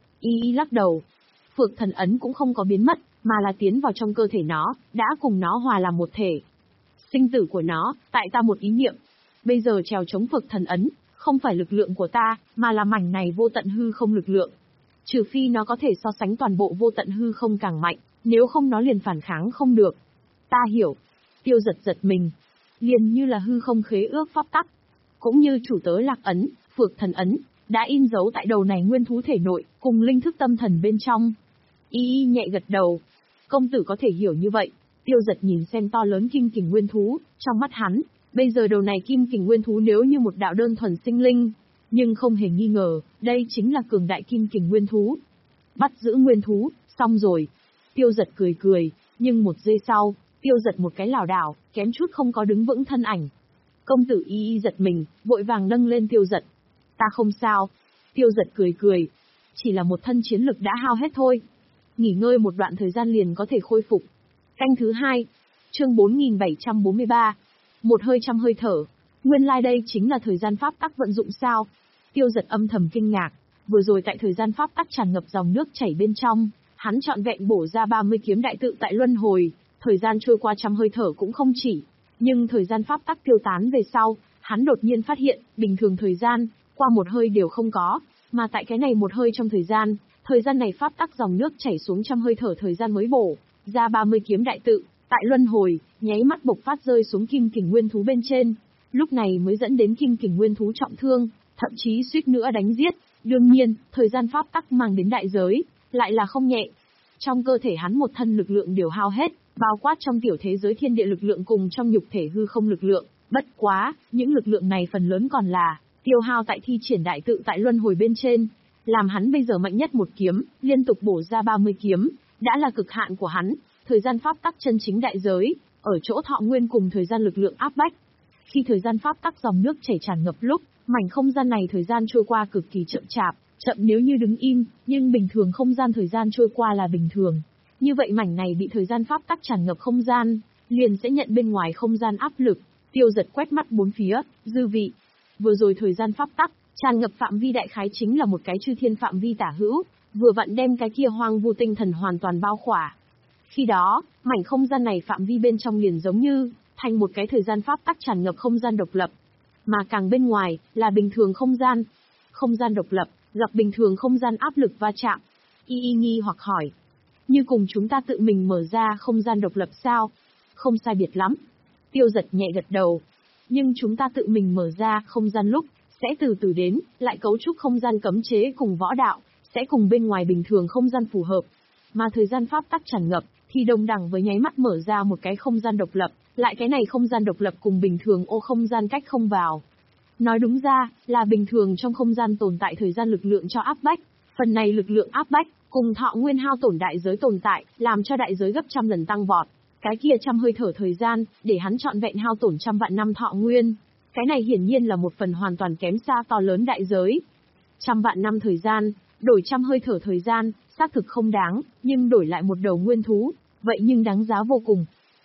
Y lắc đầu. Phược thần ấn cũng không có biến mất, mà là tiến vào trong cơ thể nó, đã cùng nó hòa làm một thể. Sinh tử của nó, tại ta một ý niệm. Bây giờ trèo chống phược thần ấn, không phải lực lượng của ta, mà là mảnh này vô tận hư không lực lượng. Trừ phi nó có thể so sánh toàn bộ vô tận hư không càng mạnh, nếu không nó liền phản kháng không được. Ta hiểu. Tiêu giật giật mình. Liền như là hư không khế ước pháp tắc. Cũng như chủ tớ lạc ấn, phược thần ấn, đã in dấu tại đầu này nguyên thú thể nội, cùng linh thức tâm thần bên trong. Y y nhẹ gật đầu. Công tử có thể hiểu như vậy. Tiêu giật nhìn xem to lớn kim kình nguyên thú, trong mắt hắn, bây giờ đầu này kim kình nguyên thú nếu như một đạo đơn thuần sinh linh, nhưng không hề nghi ngờ, đây chính là cường đại kim kình nguyên thú. Bắt giữ nguyên thú, xong rồi. Tiêu giật cười cười, nhưng một giây sau, tiêu giật một cái lảo đảo, kém chút không có đứng vững thân ảnh. Công tử y y giật mình, vội vàng nâng lên tiêu giật. Ta không sao. Tiêu giật cười cười. Chỉ là một thân chiến lực đã hao hết thôi. Nghỉ ngơi một đoạn thời gian liền có thể khôi phục. Canh thứ hai. Chương bốn nghìn bảy trăm bốn mươi ba. Một hơi trăm hơi thở. Nguyên lai like đây chính là thời gian pháp tắc vận dụng sao? Tiêu giật âm thầm kinh ngạc. Vừa rồi tại thời gian pháp tắc tràn ngập dòng nước chảy bên trong, hắn trọn vẹn bổ ra ba mươi kiếm đại tự tại luân hồi, thời gian trôi qua trăm hơi thở cũng không chỉ. Nhưng thời gian pháp tắc tiêu tán về sau, hắn đột nhiên phát hiện, bình thường thời gian, qua một hơi đều không có, mà tại cái này một hơi trong thời gian, thời gian này pháp tắc dòng nước chảy xuống trăm hơi thở thời gian mới bổ ra ba mươi kiếm đại tự, tại luân hồi, nháy mắt bộc phát rơi xuống kim kình nguyên thú bên trên. Lúc này mới dẫn đến kim kình nguyên thú trọng thương, thậm chí suýt nữa đánh giết. Đương nhiên, thời gian pháp tắc mang đến đại giới, lại là không nhẹ. Trong cơ thể hắn một thân lực lượng đều hao hết, bao quát trong tiểu thế giới thiên địa lực lượng cùng trong nhục thể hư không lực lượng. Bất quá, những lực lượng này phần lớn còn là tiêu hao tại thi triển đại tự tại luân hồi bên trên. Làm hắn bây giờ mạnh nhất một kiếm, liên tục bổ ra ba mươi kiếm, đã là cực hạn của hắn. Thời gian pháp tắc chân chính đại giới, ở chỗ thọ nguyên cùng thời gian lực lượng áp bách. Khi thời gian pháp tắc dòng nước chảy tràn ngập lúc, mảnh không gian này thời gian trôi qua cực kỳ chậm chạp, chậm nếu như đứng im, nhưng bình thường không gian thời gian trôi qua là bình thường. Như vậy mảnh này bị thời gian pháp tắc tràn ngập không gian, liền sẽ nhận bên ngoài không gian áp lực. Tiêu giật quét mắt bốn phía, dư vị. Vừa rồi thời gian pháp tắc tràn ngập phạm vi đại khái chính là một cái chư thiên phạm vi tả hữu, vừa vặn đem cái kia hoang vu tinh thần hoàn toàn bao khỏa. Khi đó, mảnh không gian này phạm vi bên trong liền giống như thành một cái thời gian pháp tắc tràn ngập không gian độc lập, mà càng bên ngoài là bình thường không gian. Không gian độc lập gặp bình thường không gian áp lực va chạm. Y y nghi hoặc hỏi, như cùng chúng ta tự mình mở ra không gian độc lập sao? Không sai biệt lắm. Tiêu giật nhẹ gật đầu. Nhưng chúng ta tự mình mở ra không gian lúc, sẽ từ từ đến, lại cấu trúc không gian cấm chế cùng võ đạo, sẽ cùng bên ngoài bình thường không gian phù hợp. Mà thời gian pháp tắc tràn ngập, thì đồng đẳng với nháy mắt mở ra một cái không gian độc lập, lại cái này không gian độc lập cùng bình thường ô không gian cách không vào. Nói đúng ra, là bình thường trong không gian tồn tại thời gian lực lượng cho áp bách. Phần này lực lượng áp bách, cùng thọ nguyên hao tổn đại giới tồn tại, làm cho đại giới gấp trăm lần tăng vọt. Cái kia trăm hơi thở thời gian, để hắn trọn vẹn hao tổn trăm vạn năm thọ nguyên. Cái này hiển nhiên là một phần hoàn toàn kém xa to lớn đại giới. Trăm vạn năm thời gian, đổi trăm hơi thở thời gian, xác thực không đáng, nhưng đổi lại một đầu nguyên thú, vậy nhưng đáng giá vô cùng.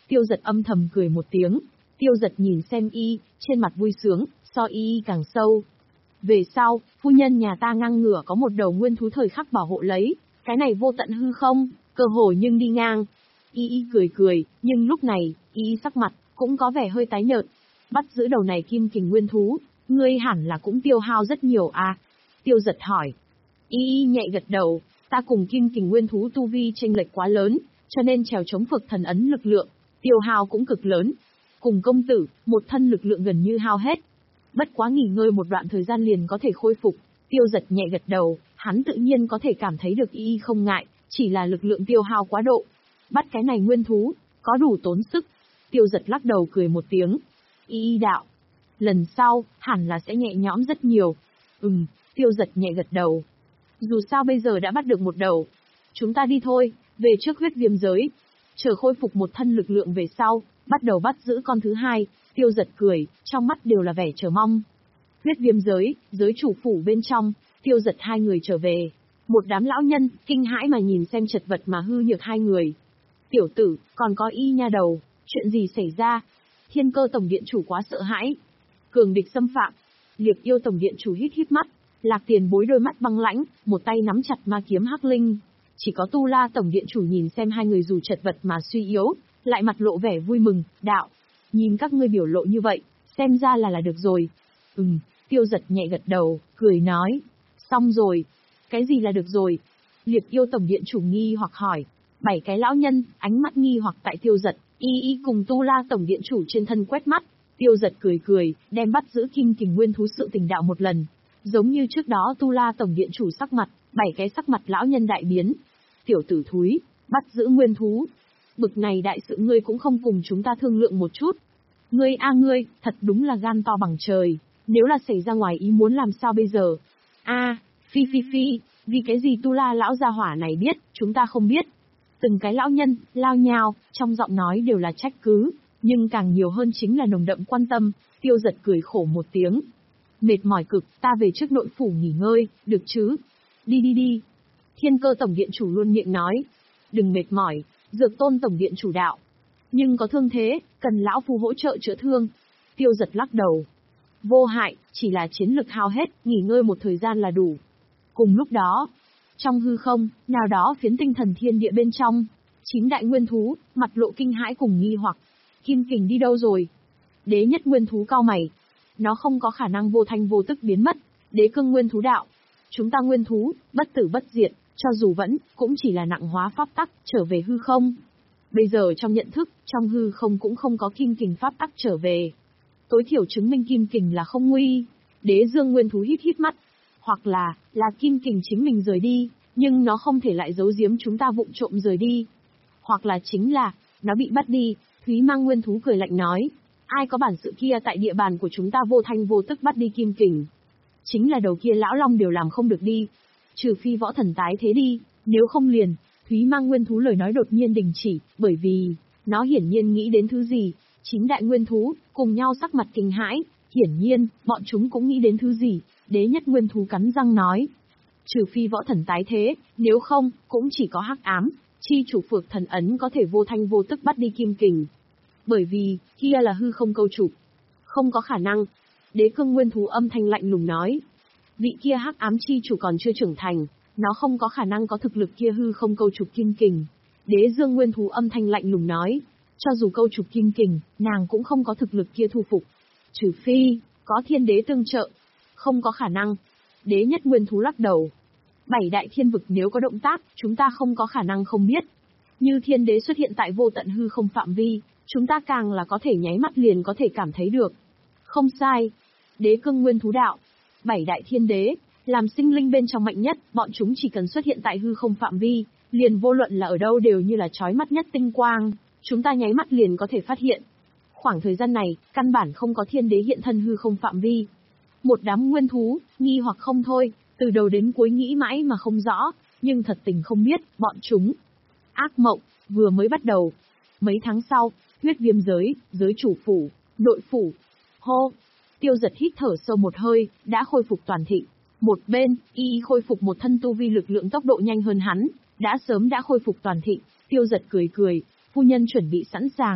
Tiêu Giật âm thầm cười một tiếng. Tiêu Giật nhìn xem y, trên mặt vui sướng, so y càng sâu. Về sau, phu nhân nhà ta ngang ngửa có một đầu nguyên thú thời khắc bảo hộ lấy, cái này vô tận hư không, cơ hồ nhưng đi ngang. Y y cười cười, nhưng lúc này, y sắc mặt, cũng có vẻ hơi tái nhợt. Bắt giữ đầu này kim kình nguyên thú, ngươi hẳn là cũng tiêu hao rất nhiều à? Tiêu Giật hỏi. Y y nhẹ gật đầu, ta cùng kim kình nguyên thú tu vi chênh lệch quá lớn, cho nên trèo chống phược thần ấn lực lượng, tiêu hao cũng cực lớn. Cùng công tử, một thân lực lượng gần như hao hết. Bất quá nghỉ ngơi một đoạn thời gian liền có thể khôi phục. Tiêu Giật nhẹ gật đầu, hắn tự nhiên có thể cảm thấy được y không ngại, chỉ là lực lượng tiêu hao quá độ. Bắt cái này nguyên thú, có đủ tốn sức. Tiêu Giật lắc đầu cười một tiếng. Y đạo. Lần sau, hẳn là sẽ nhẹ nhõm rất nhiều. Ừm, Tiêu Giật nhẹ gật đầu. Dù sao bây giờ đã bắt được một đầu. Chúng ta đi thôi, về trước huyết viêm giới. Chờ khôi phục một thân lực lượng về sau, bắt đầu bắt giữ con thứ hai. Tiêu Giật cười, trong mắt đều là vẻ chờ mong. Huyết viêm giới, giới chủ phủ bên trong, Tiêu Giật hai người trở về. Một đám lão nhân, kinh hãi mà nhìn xem chật vật mà hư nhược hai người. Tiểu tử, còn có y nha đầu, chuyện gì xảy ra? Thiên Cơ tổng điện chủ quá sợ hãi. Cường địch xâm phạm. Liệt Yêu tổng điện chủ hít hít mắt. Lạc Tiền Bối đôi mắt băng lãnh, một tay nắm chặt ma kiếm hắc linh. Chỉ có Tu La tổng điện chủ nhìn xem hai người dù chật vật mà suy yếu, lại mặt lộ vẻ vui mừng, đạo. Nhìn các ngươi biểu lộ như vậy, xem ra là là được rồi. Ừm, Tiêu Giật nhẹ gật đầu, cười nói. Xong rồi. Cái gì là được rồi? Liệt Yêu tổng điện chủ nghi hoặc hỏi. Bảy cái lão nhân, ánh mắt nghi hoặc tại Tiêu Giật, y y cùng Tu La tổng điện chủ trên thân quét mắt. Tiêu Giật cười cười, đem bắt giữ kim kình nguyên thú sự tình đạo một lần. Giống như trước đó Tu La tổng điện chủ sắc mặt, bảy cái sắc mặt lão nhân đại biến. Tiểu tử thúi, bắt giữ nguyên thú. Bực này đại sự ngươi cũng không cùng chúng ta thương lượng một chút. Ngươi a ngươi, thật đúng là gan to bằng trời. Nếu là xảy ra ngoài ý muốn làm sao bây giờ? A, phi phi phi, vì cái gì Tu La lão gia hỏa này biết, chúng ta không biết. Từng cái lão nhân, lao nhao, trong giọng nói đều là trách cứ, nhưng càng nhiều hơn chính là nồng đậm quan tâm. Tiêu Giật cười khổ một tiếng. Mệt mỏi cực, ta về trước nội phủ nghỉ ngơi, được chứ? Đi đi đi. Thiên Cơ tổng điện chủ luôn miệng nói. Đừng mệt mỏi, Dược Tôn tổng điện chủ đạo. Nhưng có thương thế, cần lão phu hỗ trợ chữa thương. Tiêu Giật lắc đầu. Vô hại, chỉ là chiến lực hao hết, nghỉ ngơi một thời gian là đủ. Cùng lúc đó, trong hư không, nào đó phiến tinh thần thiên địa bên trong, chín đại nguyên thú, mặt lộ kinh hãi cùng nghi hoặc. Kim kình đi đâu rồi? Đế nhất nguyên thú cao mày. Nó không có khả năng vô thanh vô tức biến mất. Đế cương nguyên thú đạo. Chúng ta nguyên thú, bất tử bất diệt, cho dù vẫn, cũng chỉ là nặng hóa pháp tắc, trở về hư không. Bây giờ trong nhận thức, trong hư không cũng không có kim kình pháp tắc trở về. Tối thiểu chứng minh kim kình là không nguy. Đế dương nguyên thú hít hít mắt. Hoặc là, là kim kình chính mình rời đi, nhưng nó không thể lại giấu giếm chúng ta vụng trộm rời đi. Hoặc là chính là, nó bị bắt đi. Thúy Mang nguyên thú cười lạnh nói. Ai có bản sự kia tại địa bàn của chúng ta vô thanh vô tức bắt đi kim kình? Chính là đầu kia lão long đều làm không được đi. Trừ phi võ thần tái thế đi, nếu không liền. Thúy Mang nguyên thú lời nói đột nhiên đình chỉ, bởi vì, nó hiển nhiên nghĩ đến thứ gì. Chín đại nguyên thú, cùng nhau sắc mặt kinh hãi, hiển nhiên, bọn chúng cũng nghĩ đến thứ gì. Đế nhất nguyên thú cắn răng nói. Trừ phi võ thần tái thế, nếu không, cũng chỉ có hắc ám, chi chủ phược thần ấn có thể vô thanh vô tức bắt đi kim kình. Bởi vì, kia là hư không câu trục. Không có khả năng. Đế cương nguyên thú âm thanh lạnh lùng nói. Vị kia hắc ám chi chủ còn chưa trưởng thành, nó không có khả năng có thực lực kia hư không câu trục kim kình. Đế dương nguyên thú âm thanh lạnh lùng nói. Cho dù câu trục kim kình, nàng cũng không có thực lực kia thu phục. Trừ phi, có thiên đế tương trợ. Không có khả năng. Đế nhất nguyên thú lắc đầu. Bảy đại thiên vực nếu có động tác, chúng ta không có khả năng không biết. Như thiên đế xuất hiện tại vô tận hư không phạm vi, chúng ta càng là có thể nháy mắt liền có thể cảm thấy được. Không sai. Đế cương nguyên thú đạo. Bảy đại thiên đế, làm sinh linh bên trong mạnh nhất, bọn chúng chỉ cần xuất hiện tại hư không phạm vi, liền vô luận là ở đâu đều như là chói mắt nhất tinh quang, chúng ta nháy mắt liền có thể phát hiện. Khoảng thời gian này, căn bản không có thiên đế hiện thân hư không phạm vi. Một đám nguyên thú, nghi hoặc không thôi, từ đầu đến cuối nghĩ mãi mà không rõ, nhưng thật tình không biết, bọn chúng. Ác mộng, vừa mới bắt đầu. Mấy tháng sau, huyết viêm giới, giới chủ phủ, nội phủ. Hô! Tiêu Giật hít thở sâu một hơi, đã khôi phục toàn thịnh. Một bên, y khôi phục một thân tu vi lực lượng tốc độ nhanh hơn hắn, đã sớm đã khôi phục toàn thịnh. Tiêu Giật cười cười, phu nhân chuẩn bị sẵn sàng,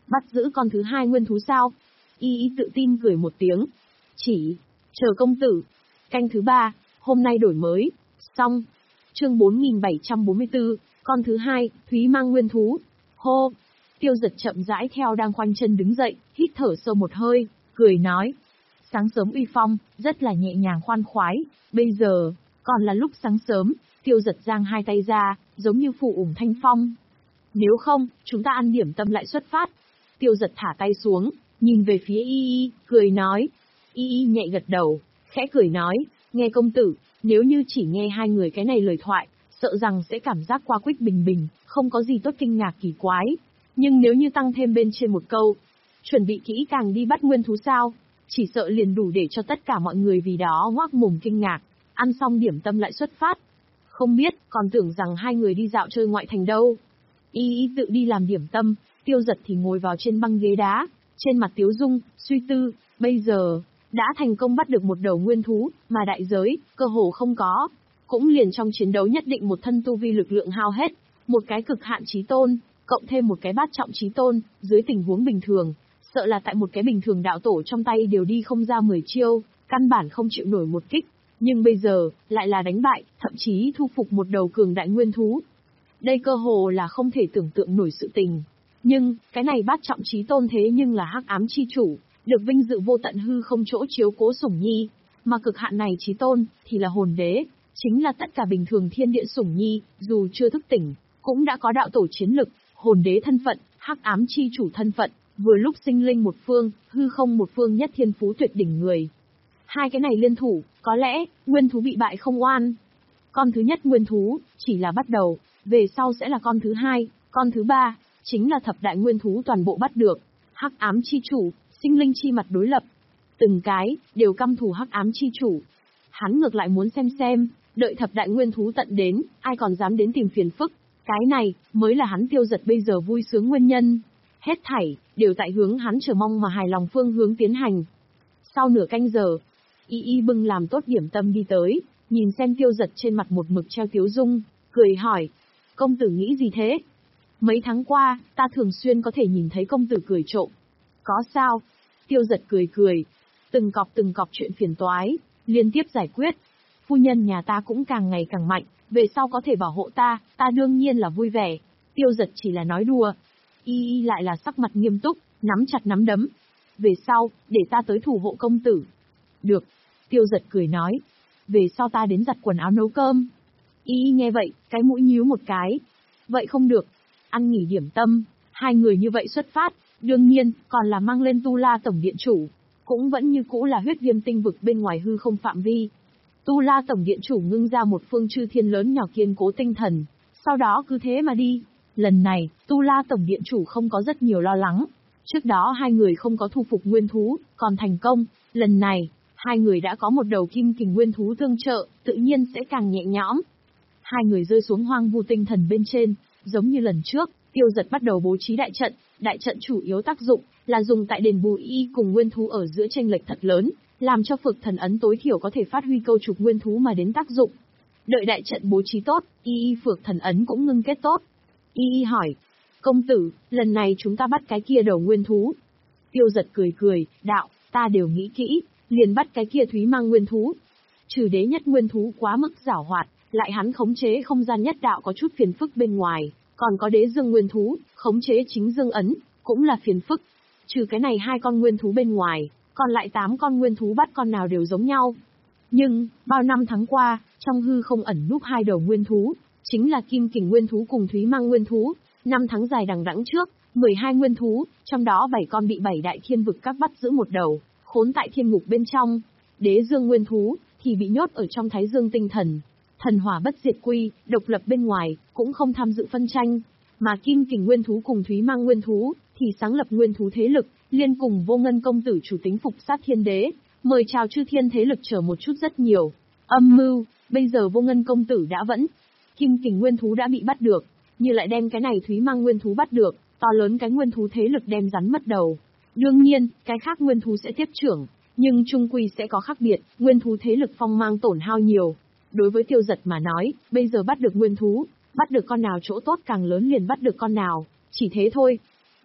Bắt giữ con thứ hai nguyên thú sao? Y Y tự tin cười một tiếng. Chỉ, chờ công tử. Canh thứ ba, hôm nay đổi mới. Xong. Chương bốn nghìn bảy trăm bốn mươi tư, con thứ hai, Thúy mang nguyên thú. Hô. Tiêu Giật chậm rãi theo đang khoanh chân đứng dậy, hít thở sâu một hơi, cười nói. Sáng sớm uy phong, rất là nhẹ nhàng khoan khoái, bây giờ, còn là lúc sáng sớm. Tiêu Giật giang hai tay ra, giống như phụ ủng thanh phong. Nếu không, chúng ta ăn điểm tâm lại xuất phát. Tiêu Giật thả tay xuống, nhìn về phía Y Y, cười nói. Y Y nhẹ gật đầu, khẽ cười nói, nghe công tử, nếu như chỉ nghe hai người cái này lời thoại, sợ rằng sẽ cảm giác qua quýt bình bình, không có gì tốt kinh ngạc kỳ quái. Nhưng nếu như tăng thêm bên trên một câu, chuẩn bị kỹ càng đi bắt nguyên thú sao, chỉ sợ liền đủ để cho tất cả mọi người vì đó ngoác mồm kinh ngạc, ăn xong điểm tâm lại xuất phát. Không biết, còn tưởng rằng hai người đi dạo chơi ngoại thành đâu. Y Y tự đi làm điểm tâm, Tiêu Giật thì ngồi vào trên băng ghế đá, trên mặt tiếu dung, suy tư, bây giờ, đã thành công bắt được một đầu nguyên thú, mà đại giới, cơ hồ không có. Cũng liền trong chiến đấu nhất định một thân tu vi lực lượng hao hết, một cái cực hạn chí tôn, cộng thêm một cái bát trọng chí tôn, dưới tình huống bình thường, sợ là tại một cái bình thường đạo tổ trong tay đều đi không ra mười chiêu, căn bản không chịu nổi một kích. Nhưng bây giờ, lại là đánh bại, thậm chí thu phục một đầu cường đại nguyên thú. Đây cơ hồ là không thể tưởng tượng nổi sự tình. Nhưng, cái này bát trọng chí tôn thế nhưng là hắc ám chi chủ, được vinh dự vô tận hư không chỗ chiếu cố sủng nhi. Mà cực hạn này chí tôn, thì là hồn đế, chính là tất cả bình thường thiên địa sủng nhi, dù chưa thức tỉnh, cũng đã có đạo tổ chiến lực, hồn đế thân phận, hắc ám chi chủ thân phận, vừa lúc sinh linh một phương, hư không một phương nhất thiên phú tuyệt đỉnh người. Hai cái này liên thủ, có lẽ, nguyên thú bị bại không oan. Con thứ nhất nguyên thú, chỉ là bắt đầu, về sau sẽ là con thứ hai, con thứ ba, chính là thập đại nguyên thú toàn bộ bắt được. Hắc ám chi chủ, sinh linh chi mặt đối lập. Từng cái, đều căm thù hắc ám chi chủ. Hắn ngược lại muốn xem xem, đợi thập đại nguyên thú tận đến, ai còn dám đến tìm phiền phức. Cái này, mới là hắn Tiêu Giật bây giờ vui sướng nguyên nhân. Hết thảy, đều tại hướng hắn chờ mong mà hài lòng phương hướng tiến hành. Sau nửa canh giờ, Y Y bưng làm tốt điểm tâm đi tới, nhìn xem Tiêu Giật trên mặt một mực treo tiếu dung, cười hỏi. Công tử nghĩ gì thế? Mấy tháng qua, ta thường xuyên có thể nhìn thấy công tử cười trộm. Có sao? Tiêu Giật cười cười. Từng cọc từng cọc chuyện phiền toái, liên tiếp giải quyết. Phu nhân nhà ta cũng càng ngày càng mạnh, về sau có thể bảo hộ ta, ta đương nhiên là vui vẻ. Tiêu Giật chỉ là nói đùa. Y Y lại là sắc mặt nghiêm túc, nắm chặt nắm đấm. Về sau, để ta tới thủ hộ công tử. Được. Tiêu Giật cười nói. Về sau ta đến giặt quần áo nấu cơm. Y Y nghe vậy, cái mũi nhíu một cái. Vậy không được. Ăn nghỉ điểm tâm, hai người như vậy xuất phát, đương nhiên, còn là mang lên Tu La Tổng Điện Chủ. Cũng vẫn như cũ là huyết viêm tinh vực bên ngoài hư không phạm vi. Tu La Tổng Điện Chủ ngưng ra một phương chư thiên lớn nhỏ kiên cố tinh thần, sau đó cứ thế mà đi. Lần này, Tu La Tổng Điện Chủ không có rất nhiều lo lắng. Trước đó hai người không có thu phục nguyên thú, còn thành công. Lần này, hai người đã có một đầu kim kình nguyên thú tương trợ, tự nhiên sẽ càng nhẹ nhõm. Hai người rơi xuống hoang vu tinh thần bên trên, giống như lần trước, Tiêu Giật bắt đầu bố trí đại trận. Đại trận chủ yếu tác dụng là dùng tại đền bù y cùng nguyên thú ở giữa chênh lệch thật lớn, làm cho phược thần ấn tối thiểu có thể phát huy câu trục nguyên thú mà đến tác dụng. Đợi đại trận bố trí tốt, y y phược thần ấn cũng ngưng kết tốt. Y y hỏi, công tử, lần này chúng ta bắt cái kia đầu nguyên thú. Tiêu Giật cười cười, đạo, ta đều nghĩ kỹ, liền bắt cái kia Thúy mang nguyên thú. Trừ đế nhất nguyên thú quá mức giảo hoạt, lại hắn khống chế không gian nhất đạo có chút phiền phức bên ngoài, còn có đế dương nguyên thú, khống chế chính dương ấn, cũng là phiền phức. Trừ cái này hai con nguyên thú bên ngoài, còn lại tám con nguyên thú bắt con nào đều giống nhau. Nhưng, bao năm tháng qua, trong hư không ẩn núp hai đầu nguyên thú, chính là Kim Kình nguyên thú cùng Thúy mang nguyên thú. Năm tháng dài đằng đẵng trước, mười hai nguyên thú, trong đó bảy con bị bảy đại thiên vực các bắt giữ một đầu, khốn tại thiên ngục bên trong. Đế dương nguyên thú, thì bị nhốt ở trong thái dương tinh thần. Thần hỏa bất diệt quy, độc lập bên ngoài, cũng không tham dự phân tranh. Mà Kim Kình nguyên thú cùng Thúy mang nguyên thú, thì sáng lập nguyên thú thế lực, liên cùng Vô Ngân công tử chủ tính phục sát thiên đế, mời chào chư thiên thế lực chờ một chút rất nhiều. Âm mưu, bây giờ Vô Ngân công tử đã vẫn, Kim Kình nguyên thú đã bị bắt được, như lại đem cái này Thúy mang nguyên thú bắt được, to lớn cái nguyên thú thế lực đem rắn mất đầu. Đương nhiên, cái khác nguyên thú sẽ tiếp trưởng, nhưng chung quy sẽ có khác biệt, nguyên thú thế lực phong mang tổn hao nhiều. Đối với Tiêu Giật mà nói, bây giờ bắt được nguyên thú, bắt được con nào chỗ tốt càng lớn liền bắt được con nào, chỉ thế thôi.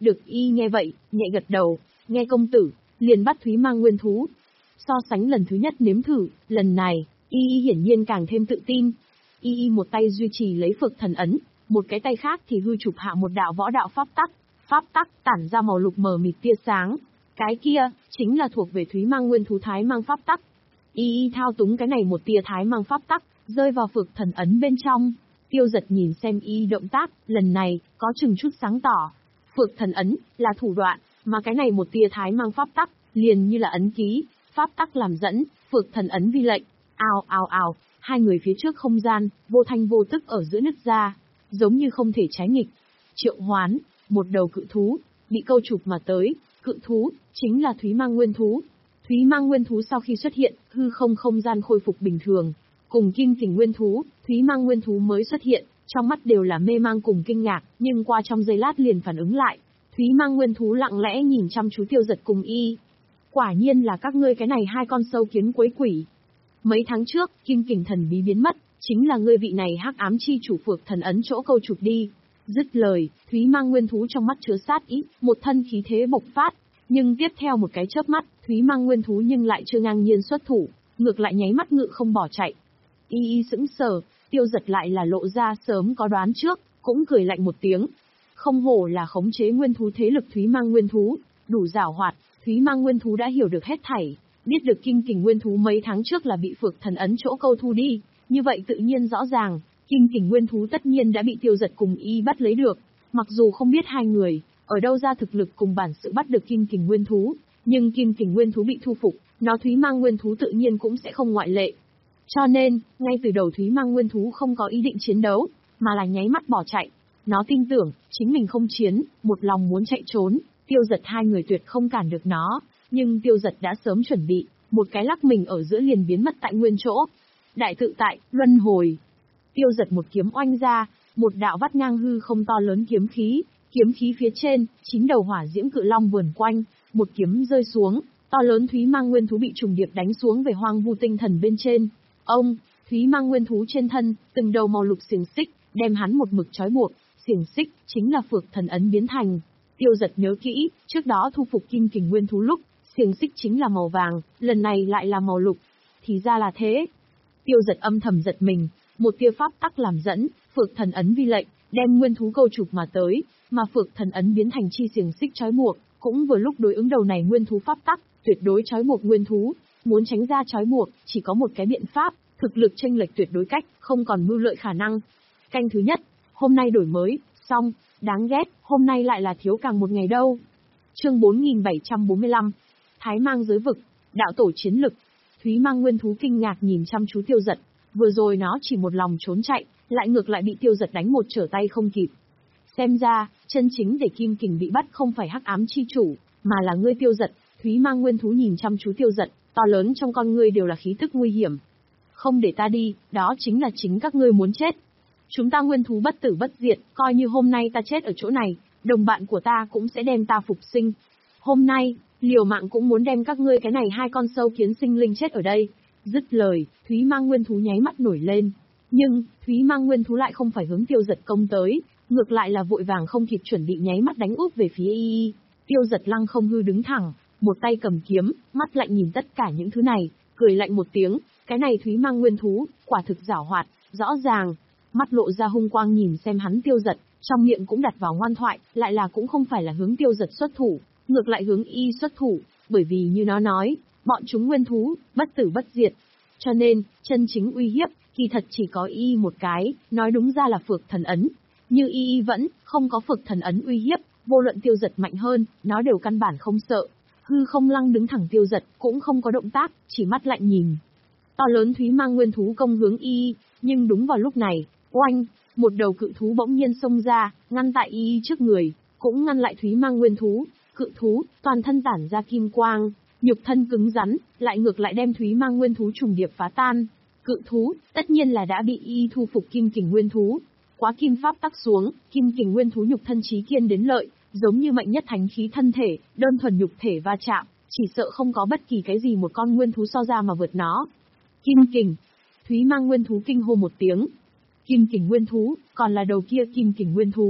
Được y nghe vậy, nhẹ gật đầu, nghe công tử, liền bắt Thúy Mang nguyên thú. So sánh lần thứ nhất nếm thử, lần này, y y hiển nhiên càng thêm tự tin. Y y một tay duy trì lấy phược thần ấn, một cái tay khác thì hư chụp hạ một đạo võ đạo pháp tắc, pháp tắc tản ra màu lục mờ mịt tia sáng. Cái kia, chính là thuộc về Thúy Mang nguyên thú Thái Mang pháp tắc. Y y thao túng cái này một tia Thái Mang pháp tắc, rơi vào phược thần ấn bên trong. Tiêu Giật nhìn xem y động tác, lần này, có chừng chút sáng tỏ. Phược thần ấn, là thủ đoạn, mà cái này một tia Thái Mang pháp tắc, liền như là ấn ký, pháp tắc làm dẫn, phược thần ấn vi lệnh. Ào ào ào, hai người phía trước không gian, vô thanh vô tức ở giữa nứt ra, giống như không thể trái nghịch. Triệu hoán, một đầu cự thú, bị câu chụp mà tới, cự thú, chính là Thúy Mang nguyên thú. Thúy Mang nguyên thú sau khi xuất hiện, hư không không gian khôi phục bình thường. Cùng Kim Kình nguyên thú, Thúy Mang nguyên thú mới xuất hiện, trong mắt đều là mê mang cùng kinh ngạc, nhưng qua trong giây lát liền phản ứng lại. Thúy Mang nguyên thú lặng lẽ nhìn chăm chú Tiêu Giật cùng y. Quả nhiên là các ngươi cái này hai con sâu kiến quấy quỷ. Mấy tháng trước, Kim Kình thần bí biến mất, chính là ngươi vị này hắc ám chi chủ phược thần ấn chỗ câu chụp đi. Dứt lời, Thúy Mang nguyên thú trong mắt chứa sát ý, một thân khí thế bộc phát, nhưng tiếp theo một cái chớp mắt, Thúy Mang nguyên thú nhưng lại chưa ngang nhiên xuất thủ, ngược lại nháy mắt ngự không bỏ chạy. Y y sững sờ, Tiêu Giật lại là lộ ra sớm có đoán trước, cũng cười lạnh một tiếng. Không hổ là khống chế nguyên thú thế lực Thúy Mang nguyên thú, đủ giảo hoạt, Thúy Mang nguyên thú đã hiểu được hết thảy, biết được Kim Kình nguyên thú mấy tháng trước là bị phược thần ấn chỗ câu thu đi, như vậy tự nhiên rõ ràng, Kim Kình nguyên thú tất nhiên đã bị Tiêu Giật cùng y bắt lấy được. Mặc dù không biết hai người ở đâu ra thực lực cùng bản sự bắt được Kim Kình nguyên thú, nhưng Kim Kình nguyên thú bị thu phục, nó Thúy Mang nguyên thú tự nhiên cũng sẽ không ngoại lệ. Cho nên, ngay từ đầu Thúy Mang nguyên thú không có ý định chiến đấu, mà là nháy mắt bỏ chạy. Nó tin tưởng, chính mình không chiến, một lòng muốn chạy trốn, Tiêu Giật hai người tuyệt không cản được nó, nhưng Tiêu Giật đã sớm chuẩn bị, một cái lắc mình ở giữa liền biến mất tại nguyên chỗ. Đại tự tại, luân hồi. Tiêu Giật một kiếm oanh ra, một đạo vắt ngang hư không to lớn kiếm khí, kiếm khí phía trên, chín đầu hỏa diễm cự long vườn quanh, một kiếm rơi xuống, to lớn Thúy Mang nguyên thú bị trùng điệp đánh xuống về hoang vu tinh thần bên trên. Ông, Thúy Mang nguyên thú trên thân, từng đầu màu lục xiềng xích, đem hắn một mực trói buộc, xiềng xích chính là phược thần ấn biến thành. Tiêu Giật nhớ kỹ, trước đó thu phục Kim Kình nguyên thú lúc, xiềng xích chính là màu vàng, lần này lại là màu lục. Thì ra là thế. Tiêu Giật âm thầm giật mình, một tia pháp tắc làm dẫn, phược thần ấn vi lệnh, đem nguyên thú câu chụp mà tới, mà phược thần ấn biến thành chi xiềng xích trói buộc, cũng vừa lúc đối ứng đầu này nguyên thú pháp tắc, tuyệt đối trói buộc nguyên thú. Muốn tránh ra trói buộc, chỉ có một cái biện pháp, thực lực chênh lệch tuyệt đối cách, không còn mưu lợi khả năng. Canh thứ nhất, hôm nay đổi mới, xong, đáng ghét, hôm nay lại là thiếu càng một ngày đâu. Chương bốn nghìn bảy trăm bốn mươi lăm, Thái Mang giới vực, đạo tổ chiến lực. Thúy Mang nguyên thú kinh ngạc nhìn chăm chú Tiêu Giật, vừa rồi nó chỉ một lòng trốn chạy, lại ngược lại bị Tiêu Giật đánh một trở tay không kịp. Xem ra, chân chính để Kim Kình bị bắt không phải hắc ám chi chủ, mà là ngươi Tiêu Giật. Thúy Mang nguyên thú nhìn chăm chú Tiêu Giật, to lớn trong con ngươi đều là khí tức nguy hiểm. Không để ta đi, đó chính là chính các ngươi muốn chết. Chúng ta nguyên thú bất tử bất diệt, coi như hôm nay ta chết ở chỗ này, đồng bạn của ta cũng sẽ đem ta phục sinh. Hôm nay, liều mạng cũng muốn đem các ngươi cái này hai con sâu kiến sinh linh chết ở đây. Dứt lời, Thúy Mang nguyên thú nháy mắt nổi lên. Nhưng, Thúy Mang nguyên thú lại không phải hướng Tiêu Giật công tới, ngược lại là vội vàng không kịp chuẩn bị nháy mắt đánh úp về phía y. Tiêu Giật lăng không hư đứng thẳng, một tay cầm kiếm, mắt lạnh nhìn tất cả những thứ này, cười lạnh một tiếng, cái này Thúy Mang nguyên thú, quả thực giảo hoạt, rõ ràng. Mắt lộ ra hung quang nhìn xem hắn Tiêu Giật, trong miệng cũng đặt vào ngoan thoại, lại là cũng không phải là hướng Tiêu Giật xuất thủ, ngược lại hướng y xuất thủ, bởi vì như nó nói, bọn chúng nguyên thú, bất tử bất diệt. Cho nên, chân chính uy hiếp, kỳ thật chỉ có y một cái, nói đúng ra là phược thần ấn. Như y y vẫn, không có phược thần ấn uy hiếp, vô luận Tiêu Giật mạnh hơn, nó đều căn bản không sợ. Hư không lăng đứng thẳng Tiêu Giật, cũng không có động tác, chỉ mắt lạnh nhìn. To lớn Thúy Mang nguyên thú công hướng y, nhưng đúng vào lúc này, oanh, một đầu cự thú bỗng nhiên xông ra, ngăn tại y trước người, cũng ngăn lại Thúy Mang nguyên thú. Cự thú, toàn thân tản ra kim quang, nhục thân cứng rắn, lại ngược lại đem Thúy Mang nguyên thú trùng điệp phá tan. Cự thú, tất nhiên là đã bị y thu phục Kim Kình nguyên thú. Quá kim pháp tắc xuống, Kim Kình nguyên thú nhục thân chí kiên đến lợi, giống như mạnh nhất thánh khí thân thể, đơn thuần nhục thể va chạm, chỉ sợ không có bất kỳ cái gì một con nguyên thú so ra mà vượt nó. Kim Kình, Thúy Mang nguyên thú kinh hô một tiếng. Kim Kình nguyên thú, còn là đầu kia Kim Kình nguyên thú,